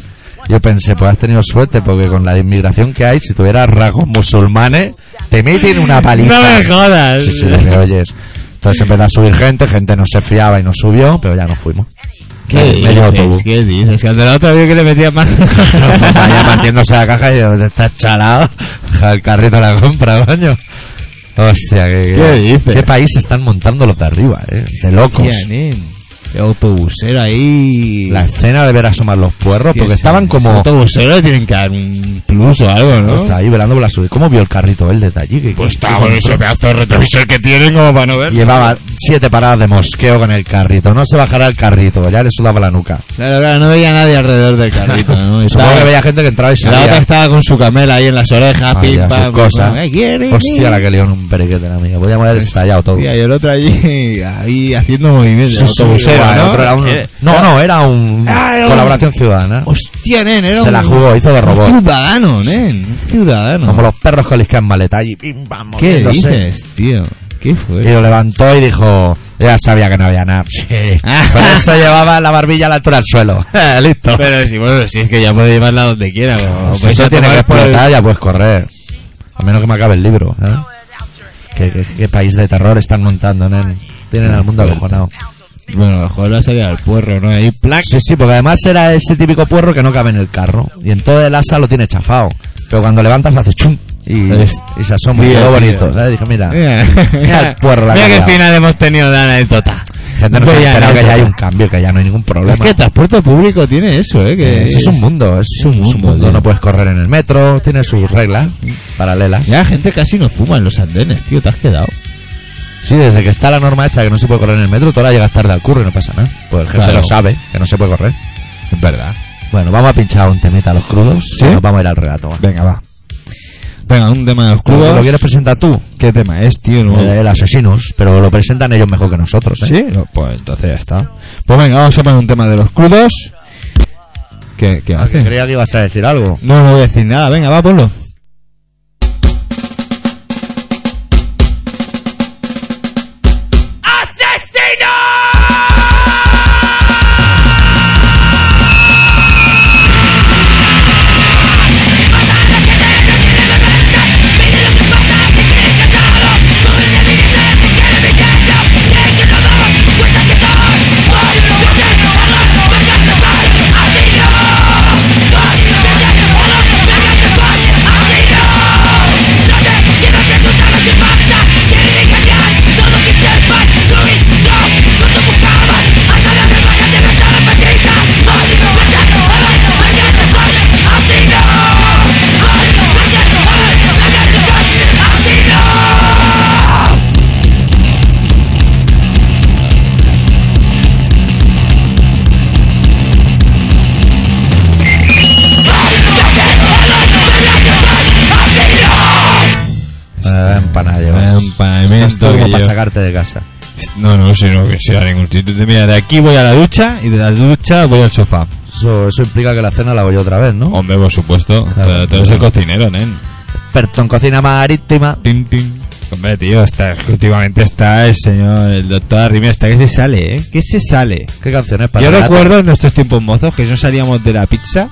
Yo pensé, pues has tenido suerte, porque con la inmigración que hay, si tuvieras rasgos musulmanes, te meten una paliza. No me jodas. Sí, sí, lo que oyes. Entonces empezó a subir gente, gente no se fiaba y no subió, pero ya nos fuimos. ¿Qué Me- medio autobús. dices? ¿Qué dices? Que al de la otra vez que le metía más. Vaya partiéndose la caja y yo, ¿te estás chalado? El carrito de la compra, coño. Hostia, que, ¿Qué dices? ¿Qué país están montando los de arriba, eh? De locos. Hostia, nen. Qué autobusero ahí. La escena de ver asomar los puerros, porque estaban como... Autobusero le tienen que dar un plus o algo, ¿no? Está ahí velando por la subida. ¿Cómo vio el carrito él desde allí? ¿Qué- Pues qué- está qué con ese control? pedazo de retrovisor que tienen como para no ver. Llevaba siete paradas de mosqueo con el carrito. No se bajará el carrito, ya le sudaba la nuca. Claro, claro, no veía a nadie alrededor del carrito, ¿no? Supongo Estaba- que veía gente que entraba y La otra salía. estaba con su camela ahí en las orejas, Ah, pim, ya, pam, sus cosas. pim, pam. ¿Qué quiere? Hostia, la que lió en un periquete la mía. Podíamos haber estallado todo. Tía, y el otro allí, ahí haciendo movimientos. Sí, sí, autobusero, guay, ¿no? otro era un- Era- No, no, era un Ah, era un- colaboración ciudadana. Hostia, nen, era Se un... la jugó, hizo de robot. Un ciudadano, nen. Un ciudadano. Como los perros que liscan maleta y pim, pam, ¿Qué moviéndose. dices, tío? ¿Qué Y fue? lo levantó y dijo, ya sabía que no había nada. Sí. Por eso llevaba la barbilla a la altura del suelo. Listo. Pero sí, bueno, si es que ya puede llevarla donde quiera. O, o Pues vais eso a tiene que tomar por el- explotar, ya puedes correr. A menos que me acabe el libro. ¿eh? ¿Qué, qué, qué país de terror están montando, nen? Tienen al mundo acojonado. Bueno, a lo mejor va a salir al puerro, ¿no? Ahí, plac. Sí, sí, porque además era ese típico puerro que no cabe en el carro. Y en todo el asa lo tiene chafado. Pero cuando levantas hace chum y, Es- y se asoma. Tío, Y quedó tío. bonito. ¿sabes? Dije, mira, Mira, mira el puerro. La mira que ha qué quedado. final hemos tenido de anécdota. Gente no se ha Vaya enterado que ya hay anécdota. un cambio, que ya no hay ningún problema. Es que el transporte público tiene eso, ¿eh? Que Eso es un mundo, es, es un mundo, tío. No puedes correr en el metro, tiene sus reglas paralelas. Ya la gente casi no fuma en los andenes, tío, te has quedado. Sí, desde que está la norma hecha que no se puede correr en el metro, tú ahora llegas tarde al curro y no pasa nada. Pues el jefe Claro. lo sabe, que no se puede correr. Es verdad. Bueno, vamos a pinchar un temita a los crudos. ¿Sí? Y nos vamos a ir al relato. va. Venga, va. Venga, un tema de los ¿Lo, clubes. lo quieres presentar tú? ¿Qué tema es, tío? No. El, el Asesinos, pero lo presentan ellos mejor que nosotros, ¿eh? ¿Sí? No, pues entonces ya está. Pues venga, vamos a poner un tema de los crudos. ¿Qué, qué Ah, que hace? creía que ibas a decir algo. No, no voy a decir nada. Venga, va, ponlo. Eh, empanada llevas. Empanamiento Esto que como para yo- sacarte de casa. No, no, sino que sea ningún sitio. Mira, de aquí voy a la ducha y de la ducha voy al sofá. Eso, eso implica que la cena la hago yo otra vez, ¿no? Hombre, por supuesto. Claro. Tú eres el cocinero, nen. Experto en cocina marítima. Tin, tin. Hombre, tío, está, últimamente está el señor, el doctor Arrimi, está que se sale, ¿eh? Que se sale. ¿Qué canciones para Yo relato? recuerdo en nuestros tiempos mozos que no salíamos de la pizza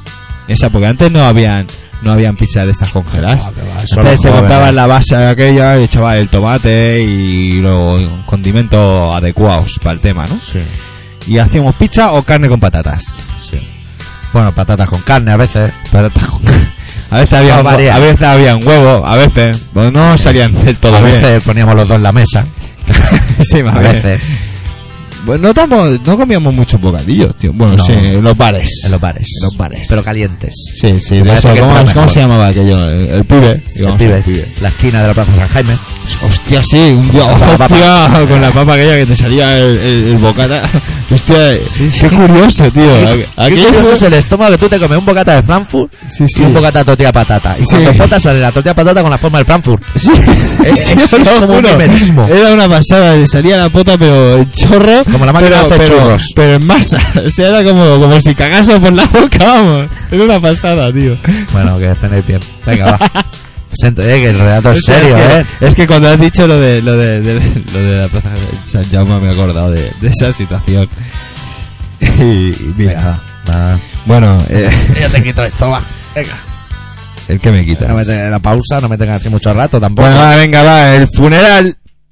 Esa, porque antes no habían no habían pizzas de estas congeladas. Ah, que va, eso Antes los te jóvenes. comprabas la base de aquella y echabas el tomate y los condimentos adecuados para el tema, ¿no? Sí, Y hacíamos pizza o carne con patatas. sí. Bueno, patatas con carne a veces. Patatas con A veces había No, varía. a veces había un huevo, a veces pues no salían del todo A bien. veces poníamos los dos en la mesa. Sí, más A bien. veces. Pues no, tamo- no comíamos muchos bocadillos, tío. Bueno, No. sí, en los bares. En los bares. En los bares. Pero calientes. Sí, sí, Me de parece eso. que ¿Cómo, está cómo mejor. se llamaba aquello? El, el pibe. El Digamos, pibe. el pibe. La esquina de la Plaza San Jaime. Hostia, sí, un día, Con la hostia, con la papa aquella que te salía el, el, el bocata. Hostia, Sí, qué sí. curioso, tío. Qué Aquello curioso fue- es el estómago que tú te comes un bocata de Frankfurt Sí, sí. y un bocata de tortilla de patata. Y Sí. cuando potas sale la tortilla de patata con la forma del Frankfurt. Sí, Es- sí, es os lo como un juro. mimetismo. Era una pasada, le salía la pota, pero el chorro. Como la máquina pero, de hacer pero- churros. Pero en masa. O sea, era como, como si cagase por la boca, vamos. Era una pasada, tío. Bueno, que cenéis bien. Venga, va. Siento, eh, que el relato es O sea, serio, es que, eh. Es que cuando has dicho lo de lo de, de- lo de la plaza de San Jaume me he acordado de, de esa situación. Y, y mira, Venga, va. bueno, eh, Yo te quito esto, va. Venga. el que me quita. No me tengas la pausa, no me tengas así mucho rato tampoco. Bueno, va, venga, va, el funeral.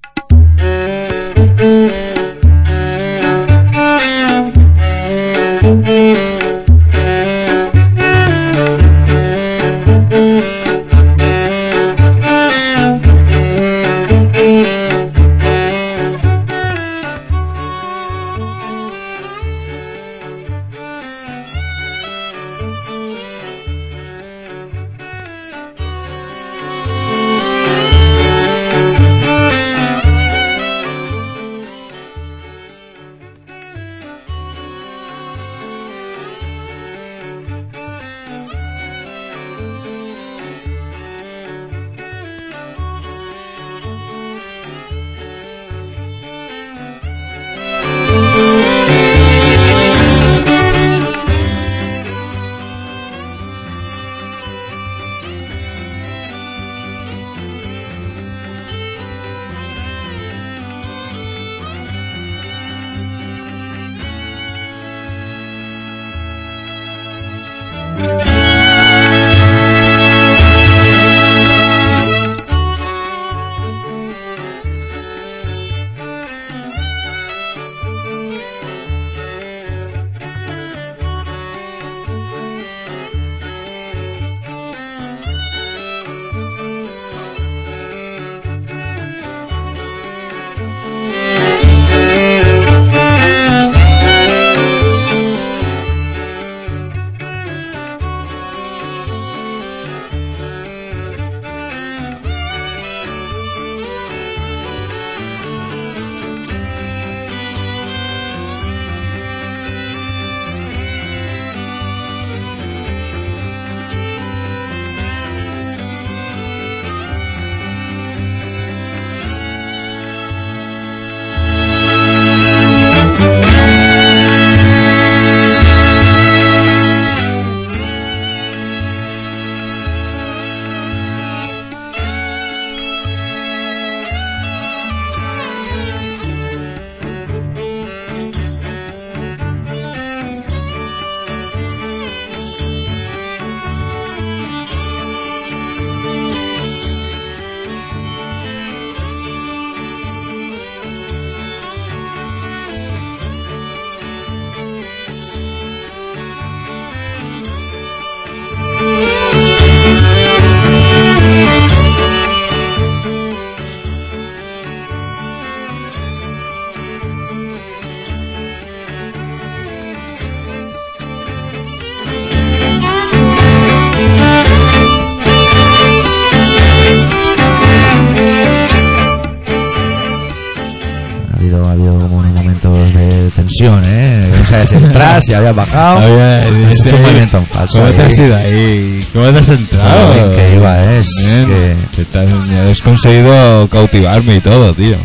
tensión, ¿eh? No sabes si entrar, si habías bajado. Había- Has sí. hecho un movimiento en falso. ¿Cómo te ahí. has ido ahí? ¿Cómo te has entrado? Joder, que iba, ¿eh? Es Bien. que- Te estás- has conseguido cautivarme y todo, tío.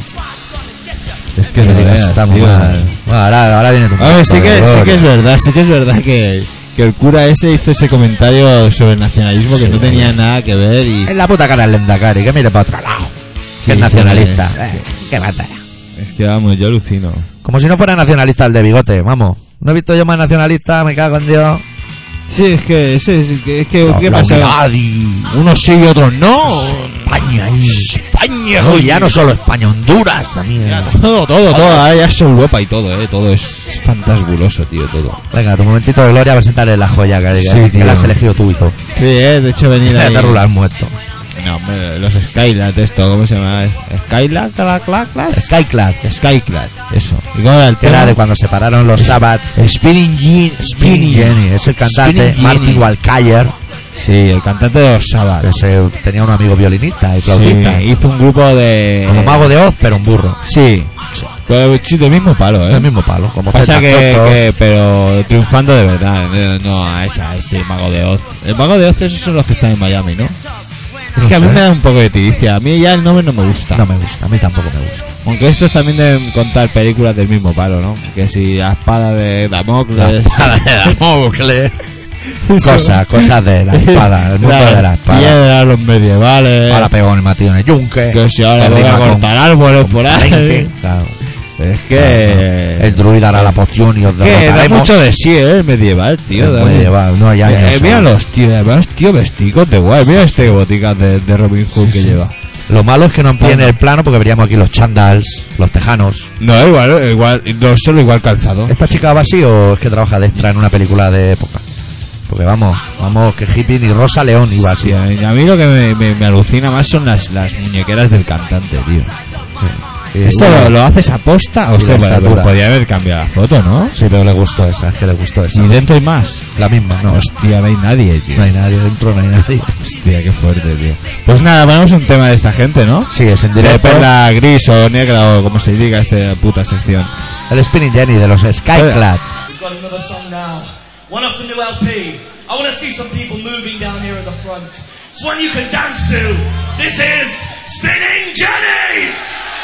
Es que Que no digas, veas, está muy tío. mal. Bueno, ahora, ahora viene tu A ver, sí momento que, de sí gloria. que es verdad, sí que es verdad que, que el cura ese hizo ese comentario sobre el nacionalismo que Sí, no tenía vale. nada que ver y Es la puta cara del Lendakari, que mire para otro lado. Que es Sí, nacionalista. joder. Eh, qué batalla. es que vamos, yo alucino. Como si no fuera nacionalista el de bigote, vamos. No he visto yo más nacionalista, me cago en Dios. Sí, es que, es, es que, es que La- ¿qué la pasa? unidad y Unos sí y otros no. España y España, no, ya no solo España, Honduras también. Todo, todo, todo. Ahora ya es Europa y todo, eh. Todo es fantasbuloso, tío, todo. Venga, tu momentito de gloria, presentarle la joya que, Sí, que tío. la has elegido tú y todo. Sí, eh. De hecho, venir ahí. De rular muerto. No, hombre, los Skylat, esto, ¿cómo se llama? Skylat, clac, clac, clac. Skyclad, Skyclat, eso. ¿Y cómo era el que era tema? de cuando separaron los Sabbath. Spinning Jenny. Spinning Jenny, es el cantante Spinning Martin Jenny. Walcayer, Sí, el cantante de los Sabbath. que se, tenía un amigo violinista y Sí, flautista. hizo un grupo de... Como Mago de Oz, pero un burro. Sí. Pero sí, del mismo palo, ¿eh? El mismo palo, como Pasa Zeta que, Costos. que- pero triunfando de verdad, eh, no a esa, a ese Mago de Oz. El Mago de Oz, esos son los que están en Miami, ¿no? Es No que a mí sé. me da un poco de tiricia. A mí ya el nombre no me gusta. No me gusta, a mí tampoco me gusta. Aunque estos también deben contar películas del mismo palo, ¿no? Que si la espada de Damocles. La espada de Damocles. Cosas, cosas de la espada, el mundo de la espada. Piedras, los medievales. Ahora pegó el Matías en el yunque. Que si ahora que voy a rima con cortar árboles por palenque. ahí. Claro. Es que. El druida hará la poción y os que da derrotaremos. mucho de sí, ¿eh? El medieval, tío. El da mu- medieval, no, ya, ya Eh, no mira sé. los tíos, además, tío, vestigos de guay. Mira este botica de, de Robin Hood que lleva. Lo malo es que no Está amplíen bien. el plano porque veríamos aquí los chandals, los tejanos. No, igual, igual, no solo igual calzado. ¿Esta chica va así o es que trabaja de extra en una película de época? Porque vamos, vamos, que hippie ni Rosa León iba así. Sí, a mí, a mí lo que me, me- me alucina más son las, las muñequeras del cantante, tío. Y ¿Esto bueno, lo, lo haces aposta? y Hostia, la pues, estatura. podría haber cambiado la foto, ¿no? Sí, pero le gustó esa, es que le gustó esa. Y dentro hay más. La misma, no. Hostia, no hay nadie, tío. No hay nadie, dentro no hay nadie. Hostia, qué fuerte, tío. Pues nada, ponemos un tema de esta gente, ¿no? Sí, es en De directo. perla gris o negra o como se diga esta puta sección. El Spinning Jenny de los Skyclad. We've got another song now. One off the new L P. I want to see some people moving down here at the front. It's one you can dance to. This is Spinning Jenny!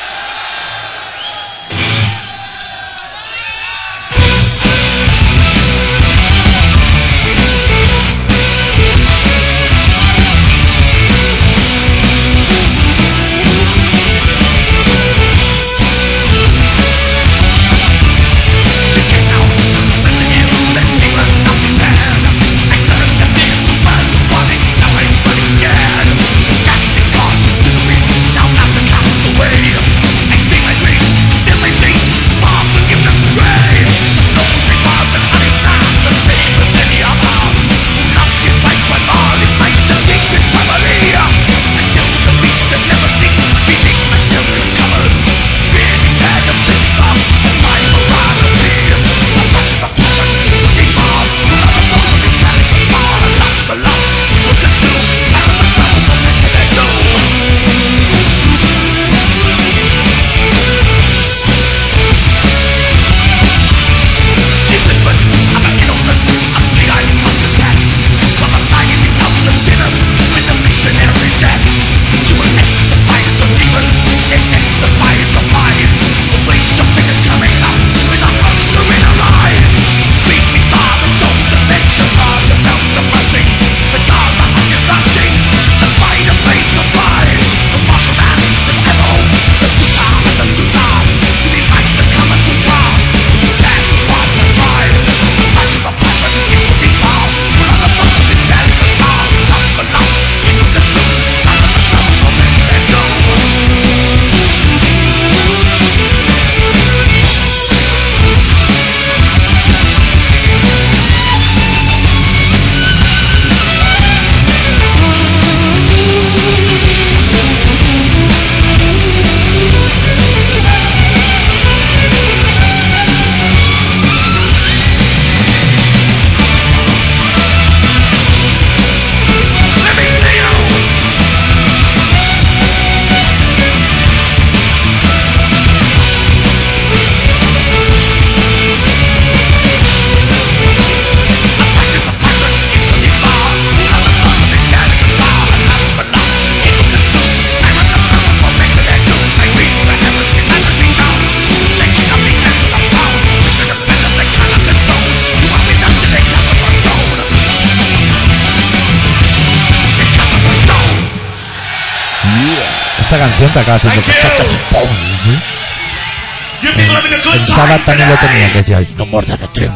Esta canción te acaba haciendo Thank you. cha, cha, cha, pum, ¿sí? You people having a good En time Sabbath también lo today? tenía, que decía, no more than a dream.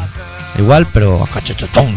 igual, pero cachochotón.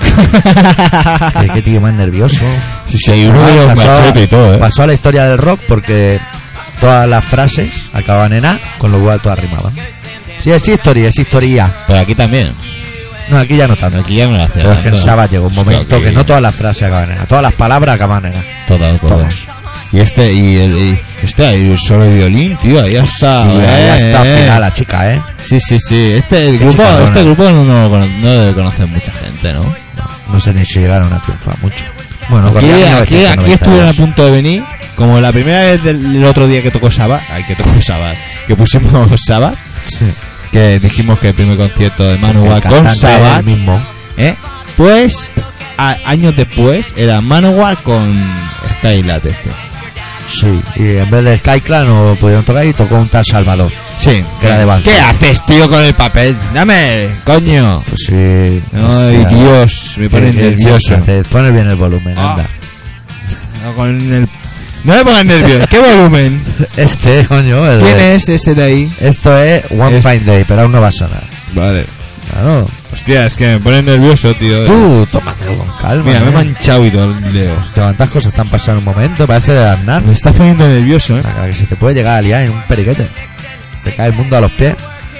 Qué, qué tío más nervioso. Sí, sí, uno de los pasó, machetes y todo, ¿eh? pasó a la historia del rock porque todas las frases acababan en A, con lo cual todas rimaban. Sí, es historia, es historia. Pero aquí también. No, aquí ya no tanto. Aquí ya no lo hacía. Pero es que en Sabbath llegó un momento Aquí- que no todas las frases acaban en A, todas las palabras acaban en A. Todo, todo. Todos. Y este, y el, y este, y el solo de violín, tío, ahí está. Y ya eh, está al eh. final la chica, ¿eh? Sí, sí, sí. Este el Qué grupo, chicarrona. este grupo no, no, lo cono- no lo conoce mucha gente, ¿no? No sé ni si llegaron a triunfar mucho. Bueno, Aquí, corría aquí, mil novecientos aquí noventa y dos. estuvieron a punto de venir, como la primera vez del el otro día que tocó Sabbath, ay, que tocó Sabbath, que pusimos Sabbath, Sí. que dijimos que el primer concierto de Manowar El con cantante Sabbath, el mismo. ¿eh? Pues a- años después era Manowar con Skylat este. Sí, y en vez de Skyclan no pudieron tocar y tocó un tal Salvador. Sí, Que era de Banzo. ¿Qué haces, tío, con el papel? Dame, coño. Pues sí. Ay, hostia. Dios, me pone Qué- qué nervioso. cosa, Te pones bien el volumen, Ah. anda. No, con el... no me pongas nervioso. ¿Qué volumen? Este, coño. el ¿Quién de- es ese de ahí? Esto es One Es- Fine Day, pero aún no va a sonar. Vale. Claro. Hostia, es que me pone nervioso, tío. Tú, tómatelo con calma. Mira, me he ¿eh? manchado y todo el dedo. Hostia, cuántas cosas están pasando en un momento. Parece de Aznar. Me estás poniendo nervioso, eh. Que se te puede llegar a liar en un periquete. Te cae el mundo a los pies.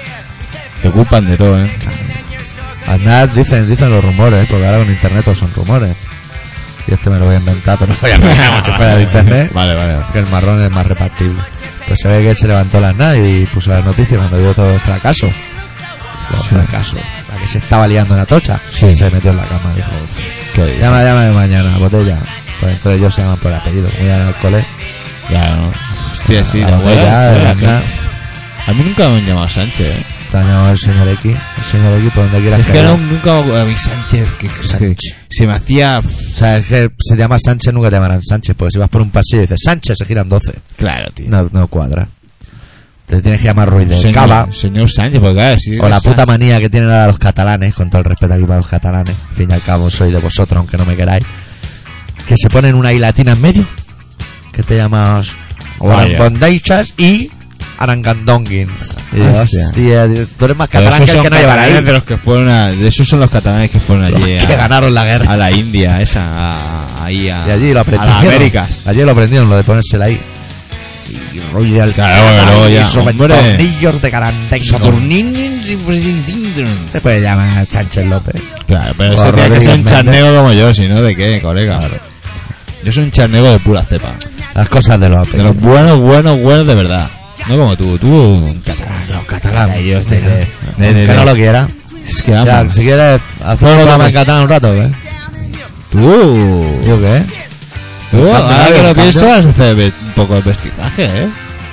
Te culpan de todo, eh. Aznar dicen, dicen los rumores, porque ahora con internet todos son rumores. Y este me lo voy a inventar, pero no voy a inventar mucho fuera de internet. Vale, vale. Que el marrón es más repartible. Pues se ve que se levantó la Aznar y puso las noticias cuando vio todo el fracaso. Los Sí. fracasos. La que se estaba liando en la tocha. Sí. Se metió en la cama y dijo: Qué bien. llama, llámame mañana, botella. Pues entre ellos se llaman por apellido. Como iban al cole. Ya, no. Hostia, sí, la la botella, abuela, el la Aznar. A mí nunca me han llamado Sánchez, eh. Te ha llamado el señor X. El señor X por donde quieras Es que vaya. no, nunca a mi Sánchez, que, que Sánchez. se me hacía... O sea, es que se llama Sánchez, nunca te llamarán Sánchez. Porque si vas por un pasillo y dices Sánchez, se giran doce. Claro, tío. No, no cuadra. Te tienes que llamar Ruiz de señor, Cava. señor Sánchez, porque claro, sí, O la es puta Sánchez. manía que tienen ahora los catalanes, con todo el respeto aquí para los catalanes, al fin y al cabo soy de vosotros, aunque no me queráis, que se ponen una I latina en medio, que te llamas Vaya. Arangondeixas y Arangandonguins. Y digo, Hostia. hostia, tú eres más Pero catalán esos que el son que no llevará catalanes ahí. de los que fueron a, de esos son los catalanes que fueron allí Que a, ganaron la guerra. a la India, esa, a, ahí a, Y allí lo a aprendieron. las Américas. Allí lo aprendieron, lo de ponérsela ahí. Y rollo de Alcalá, bueno, luego ya, sobre hombre. tornillos de Carantengo. Se puede llamar Sánchez López. Claro, pero O ese tiene que Rodríguez ser un Méndez. charnego como yo, si no, ¿de qué, colega? Yo soy un charnego de pura cepa. Las cosas de los De los buenos, buenos, buenos de verdad. No como tú, tú un catalán. Los catalanes. Dios, de, de- de- de- de- que no lo quiera. Es que Ya, vamos. si quieres hacer un programa en catalán un rato, ¿qué? Tú, ¿Yo qué? tú, Cambio, ahora que cambio. lo pienso, vas a hacer ve- un poco de vestizaje, ¿eh?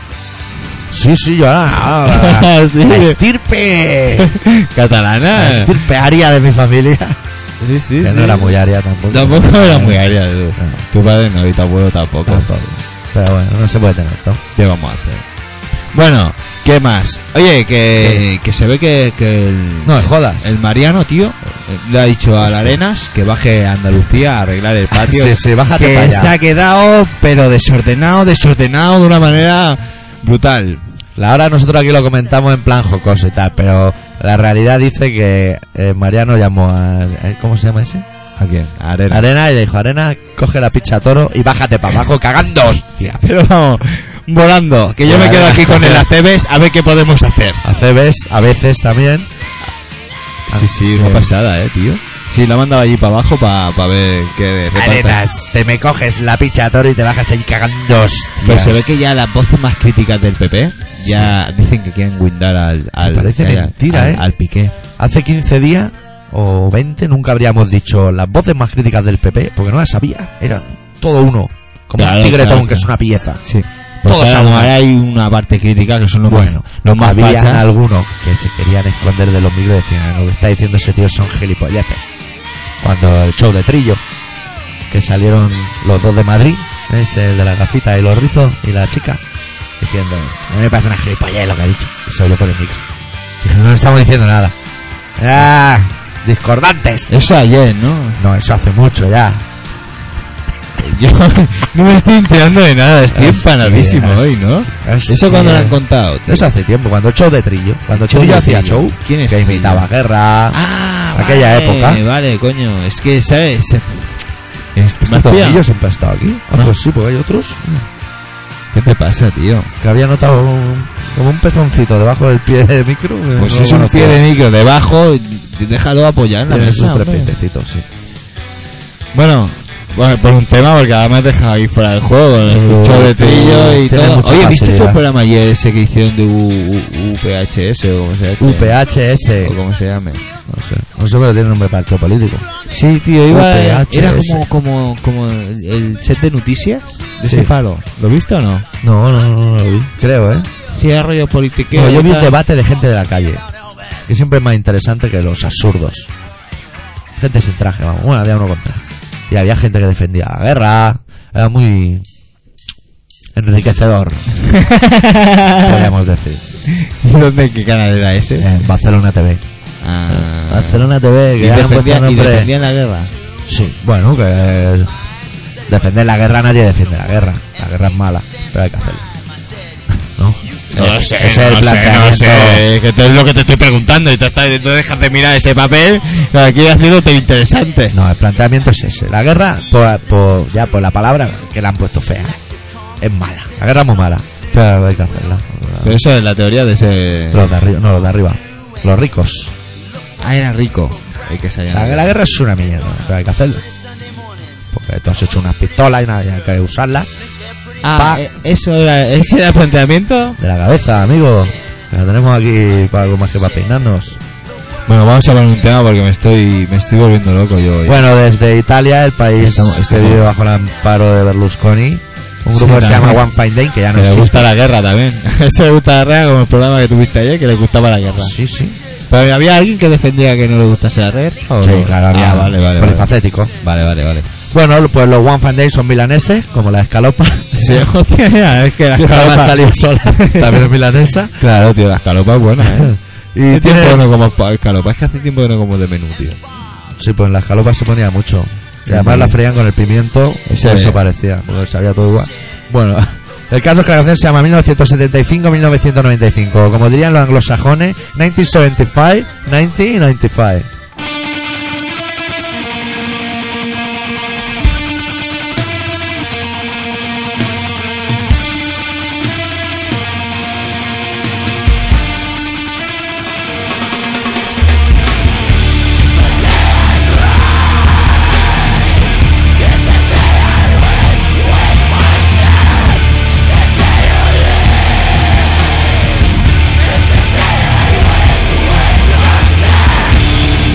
Sí, sí, yo ahora. ahora Sí. La estirpe. Catalana. La estirpe aria de mi familia. Sí, sí, Que sí. no era muy aria tampoco. Tampoco era muy aria. tú. Tu padre no y tu abuelo tampoco. Tampoco. Pero bueno, no se puede tener todo. ¿Qué vamos a hacer? Bueno, ¿qué más? Oye, que, que se ve que, que el, No me jodas. el Mariano, tío, le ha dicho a la Arenas que baje a Andalucía a arreglar el patio. Sí, sí, bájate que para allá. se ha quedado, pero desordenado, desordenado de una manera brutal. La hora nosotros aquí lo comentamos en plan jocoso y tal, pero la realidad dice que eh, Mariano llamó a... eh, ¿Cómo se llama ese? ¿A quién? A Arenas. Arena y le dijo: Arena, coge la picha toro y bájate para abajo cagando, hostia. Pero vamos, volando, que yo me quedo aquí con el Acebes a ver qué podemos hacer. Hace ves, a veces también. Sí, sí, una pasada, eh, tío. Sí, la ha mandado allí para abajo para pa ver qué reparte. Arenas, te me coges la picha toro y te bajas allí cagando, hostias. Pero se ve que ya las voces más críticas del P P ya dicen que quieren guindar al, al, parece al- mentira, al- ¿eh? al Piqué. Hace quince días o veinte nunca habríamos dicho las voces más críticas del P P, porque no las sabía. Era todo uno. Como Claro, un tigretón, claro, que claro. es una pieza. Sí. Todos Pues ahora, saben. ahora hay una parte crítica que son los Bueno, más, los más había fachas. algunos que se querían esconder de los micros y decían: "Ah, lo que está diciendo ese tío son gilipolleces". Cuando el show de Trillo, que salieron los dos de Madrid, ¿veis? El de la gafita y los rizos y la chica, diciendo: a mí me parece una gilipollez lo que ha dicho. Y se oyó por el micro. Dije: no le estamos diciendo nada. Ah, discordantes. Eso ayer, ¿no? No, eso hace mucho ya. yo no me estoy enterando de nada, estoy Hostia, empanadísimo hostia. hoy, ¿no? Hostia. ¿Eso cuando lo han contado, tío? Eso hace tiempo, cuando el show de Trillo. Cuando Show Trillo de hacía Trillo. show, ¿Quién es que Trillo? imitaba Guerra. Ah, aquella vale, época. Vale, coño, es que, ¿sabes? Este, ¿Este Trillo siempre ha estado aquí? Ah, No. pues sí, porque hay otros. ¿Qué te pasa, tío? Que había notado un- como un pezoncito debajo del pie del micro. que Pues no si es lo un conocía. pie de micro debajo, déjalo apoyar en la Tiene mesa, sus tres hombre. piececitos, sí. Bueno, bueno, por un tema, porque además me has dejado ahí fuera del juego, con el Uh, show de Trillo y tiene todo. mucha Oye, ¿viste tu facilidad. programa ayer ese que hicieron de U- U- U P H S o como se llama? U P H S. O como se llame. No sé, no sé, pero tiene nombre de partido político. Sí, tío, iba, U P H S. era como, como, como el el set de noticias de Sí. ese palo. ¿Lo viste o no? No, no, no, no lo vi. Creo, ¿eh? Sí, era rollo político. No, yo vi un debate de gente de la calle, que siempre es más interesante que los absurdos. Gente sin traje, vamos. Bueno, había uno con traje. Y había gente que defendía la guerra. Era muy enriquecedor, podríamos decir. ¿Dónde, qué canal era ese? En Barcelona T V. Ah, Barcelona T V, y que ya han puesto defendían, y nombre- defendían la guerra. Sí, bueno, que defender la guerra, nadie defiende la guerra. La guerra es mala, pero hay que hacerlo. ¿No? No lo sé, Ese es no el lo sé, no planteamiento. lo sé, que te- es lo que te estoy preguntando y te estás, no dejas de mirar ese papel, pero aquí haciéndote interesante. No, el planteamiento es ese. La guerra, por, por- ya por la palabra que le han puesto fea, es mala. La guerra es muy mala, pero hay que hacerla. Pero eso es la teoría de ese... Los de arriba, no, los de arriba. Los ricos. Ah, era rico. El que salía. La, la guerra es una mierda, pero hay que hacerlo. Porque tú has hecho unas pistolas y nada, y hay que usarlas. Ah, Pa- eh, eso era, ese era el planteamiento. De la cabeza, amigo. Que la tenemos aquí para algo más que para peinarnos. Bueno, vamos a hablar de un tema porque me estoy, me estoy volviendo loco yo hoy. Bueno, desde Italia, el país Estamos- que estamos- vive bajo el amparo de Berlusconi. Un grupo Sí, que se llama también. One Fine Day, que ya no que le existe. gusta la guerra también. A ese le gusta la guerra como el programa que tuviste ayer, que le gustaba la guerra. Sí, sí. Pero había alguien que defendía que no le gustase la guerra. ¿o Sí, no? claro, había Ah, vale, vale, vale. polifacético. Vale, vale, vale. Bueno, pues los One Fan Day son milaneses, como la escalopa. Sí, hostia, mira, es que la Que jamás escalopa salió sola. También es milanesa. Claro, tío, la escalopa es buena, ¿eh? Y Hace tiempo tiene... que no como pa- escalopa, es que hace tiempo que no como de menú, tío. Sí, pues en la escalopa se ponía mucho. Y Sí, además muy la bien. freían con el pimiento. Ese- Eso parecía, porque sabía todo igual. Bueno, el caso es que la canción se llama mil novecientos setenta y cinco a mil novecientos noventa y cinco. Como dirían los anglosajones, mil novecientos setenta y cinco, noventa y noventa y cinco. We'll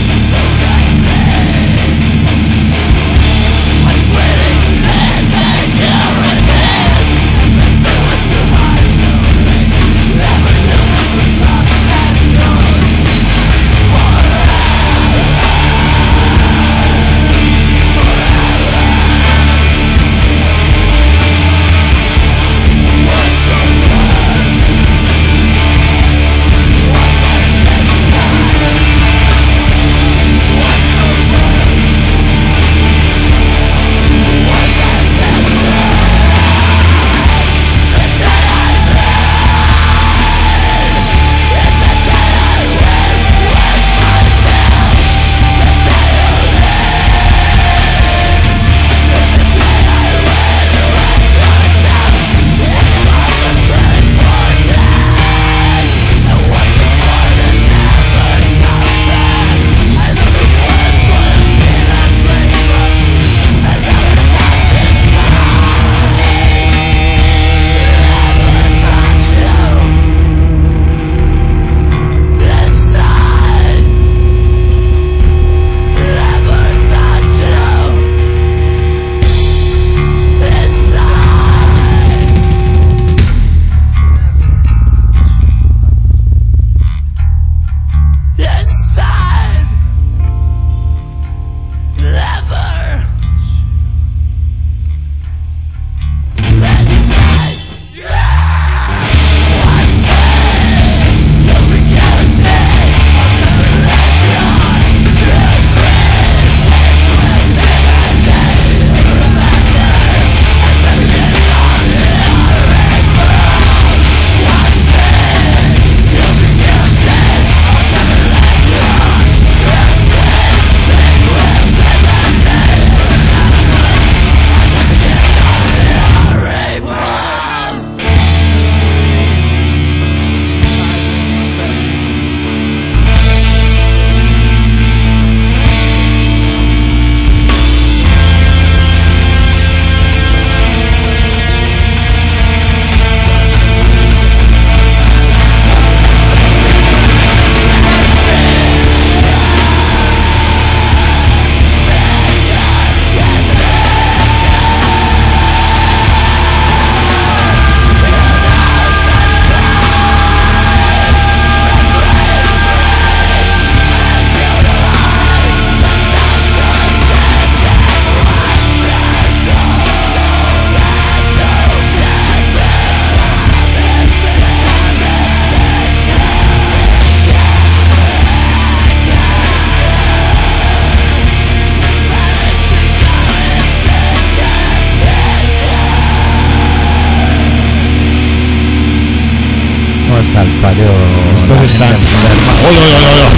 parió. Estos están... ¡Oy, oy, oy, oy!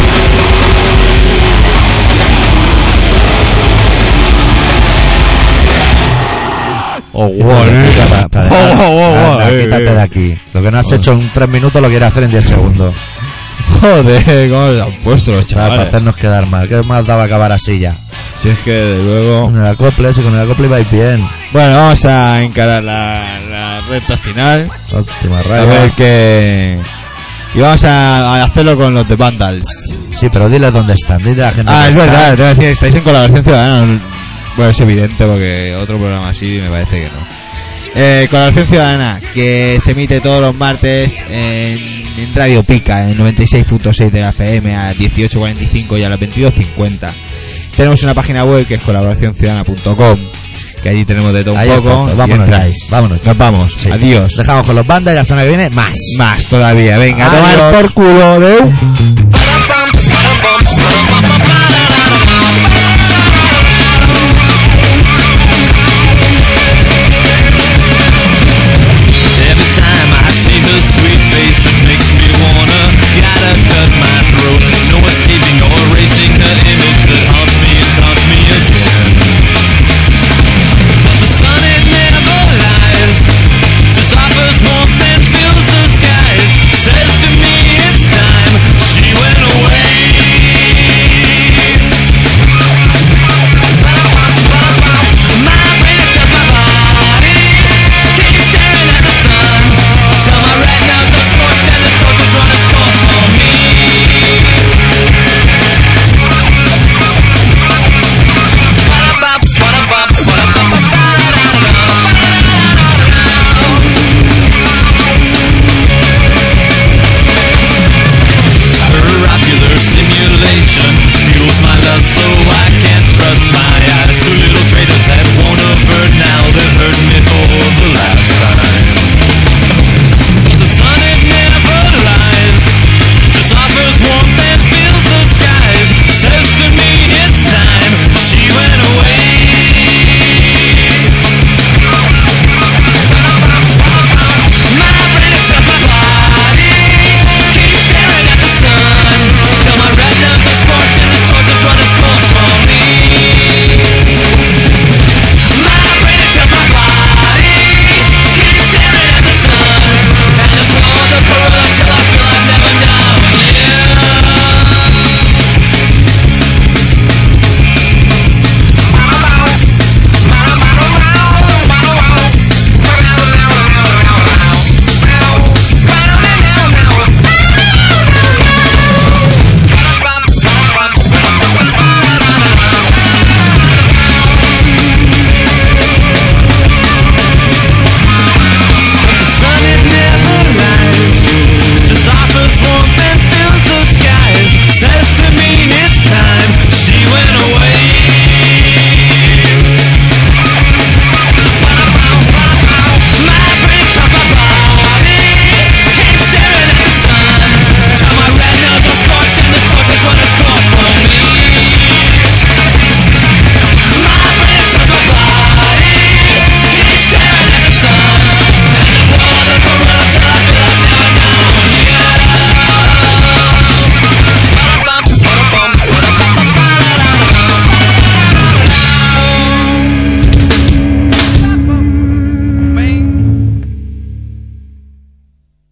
Oh, wow, eh. Para, para dejar, Oh, wow, wow, wow, anda, eh, quítate eh. de aquí. Lo que no has hecho en tres minutos lo quieres hacer en diez segundos. Joder, cómo se han puesto los ¿Sabes? Para chavales. hacernos quedar mal. ¿Qué más daba acabar así ya? Si es que, de luego... Con el acople, si con el acople vais bien. Bueno, vamos a encarar la, la recta final. Óptima A raya. ver qué... Y vamos a, a hacerlo con los de Vandals. Sí, pero diles dónde están. Dile a la gente Ah, dónde es están. verdad, te voy a decir, estáis en Colaboración Ciudadana. Bueno, es evidente porque otro programa así me parece que no. Eh, Colaboración Ciudadana, que se emite todos los martes en, en Radio Pica, en noventa y seis punto seis de la F M a dieciocho cuarenta y cinco y a las veintidós cincuenta. Tenemos una página web que es colaboración ciudadana punto com, que allí tenemos de todo un Ahí poco. está, y vámonos, entráis. vámonos. Nos vamos. Sí. Adiós. Dejamos con los bandas y la semana que viene más. Más todavía. Venga, a tomar Adiós. por culo de...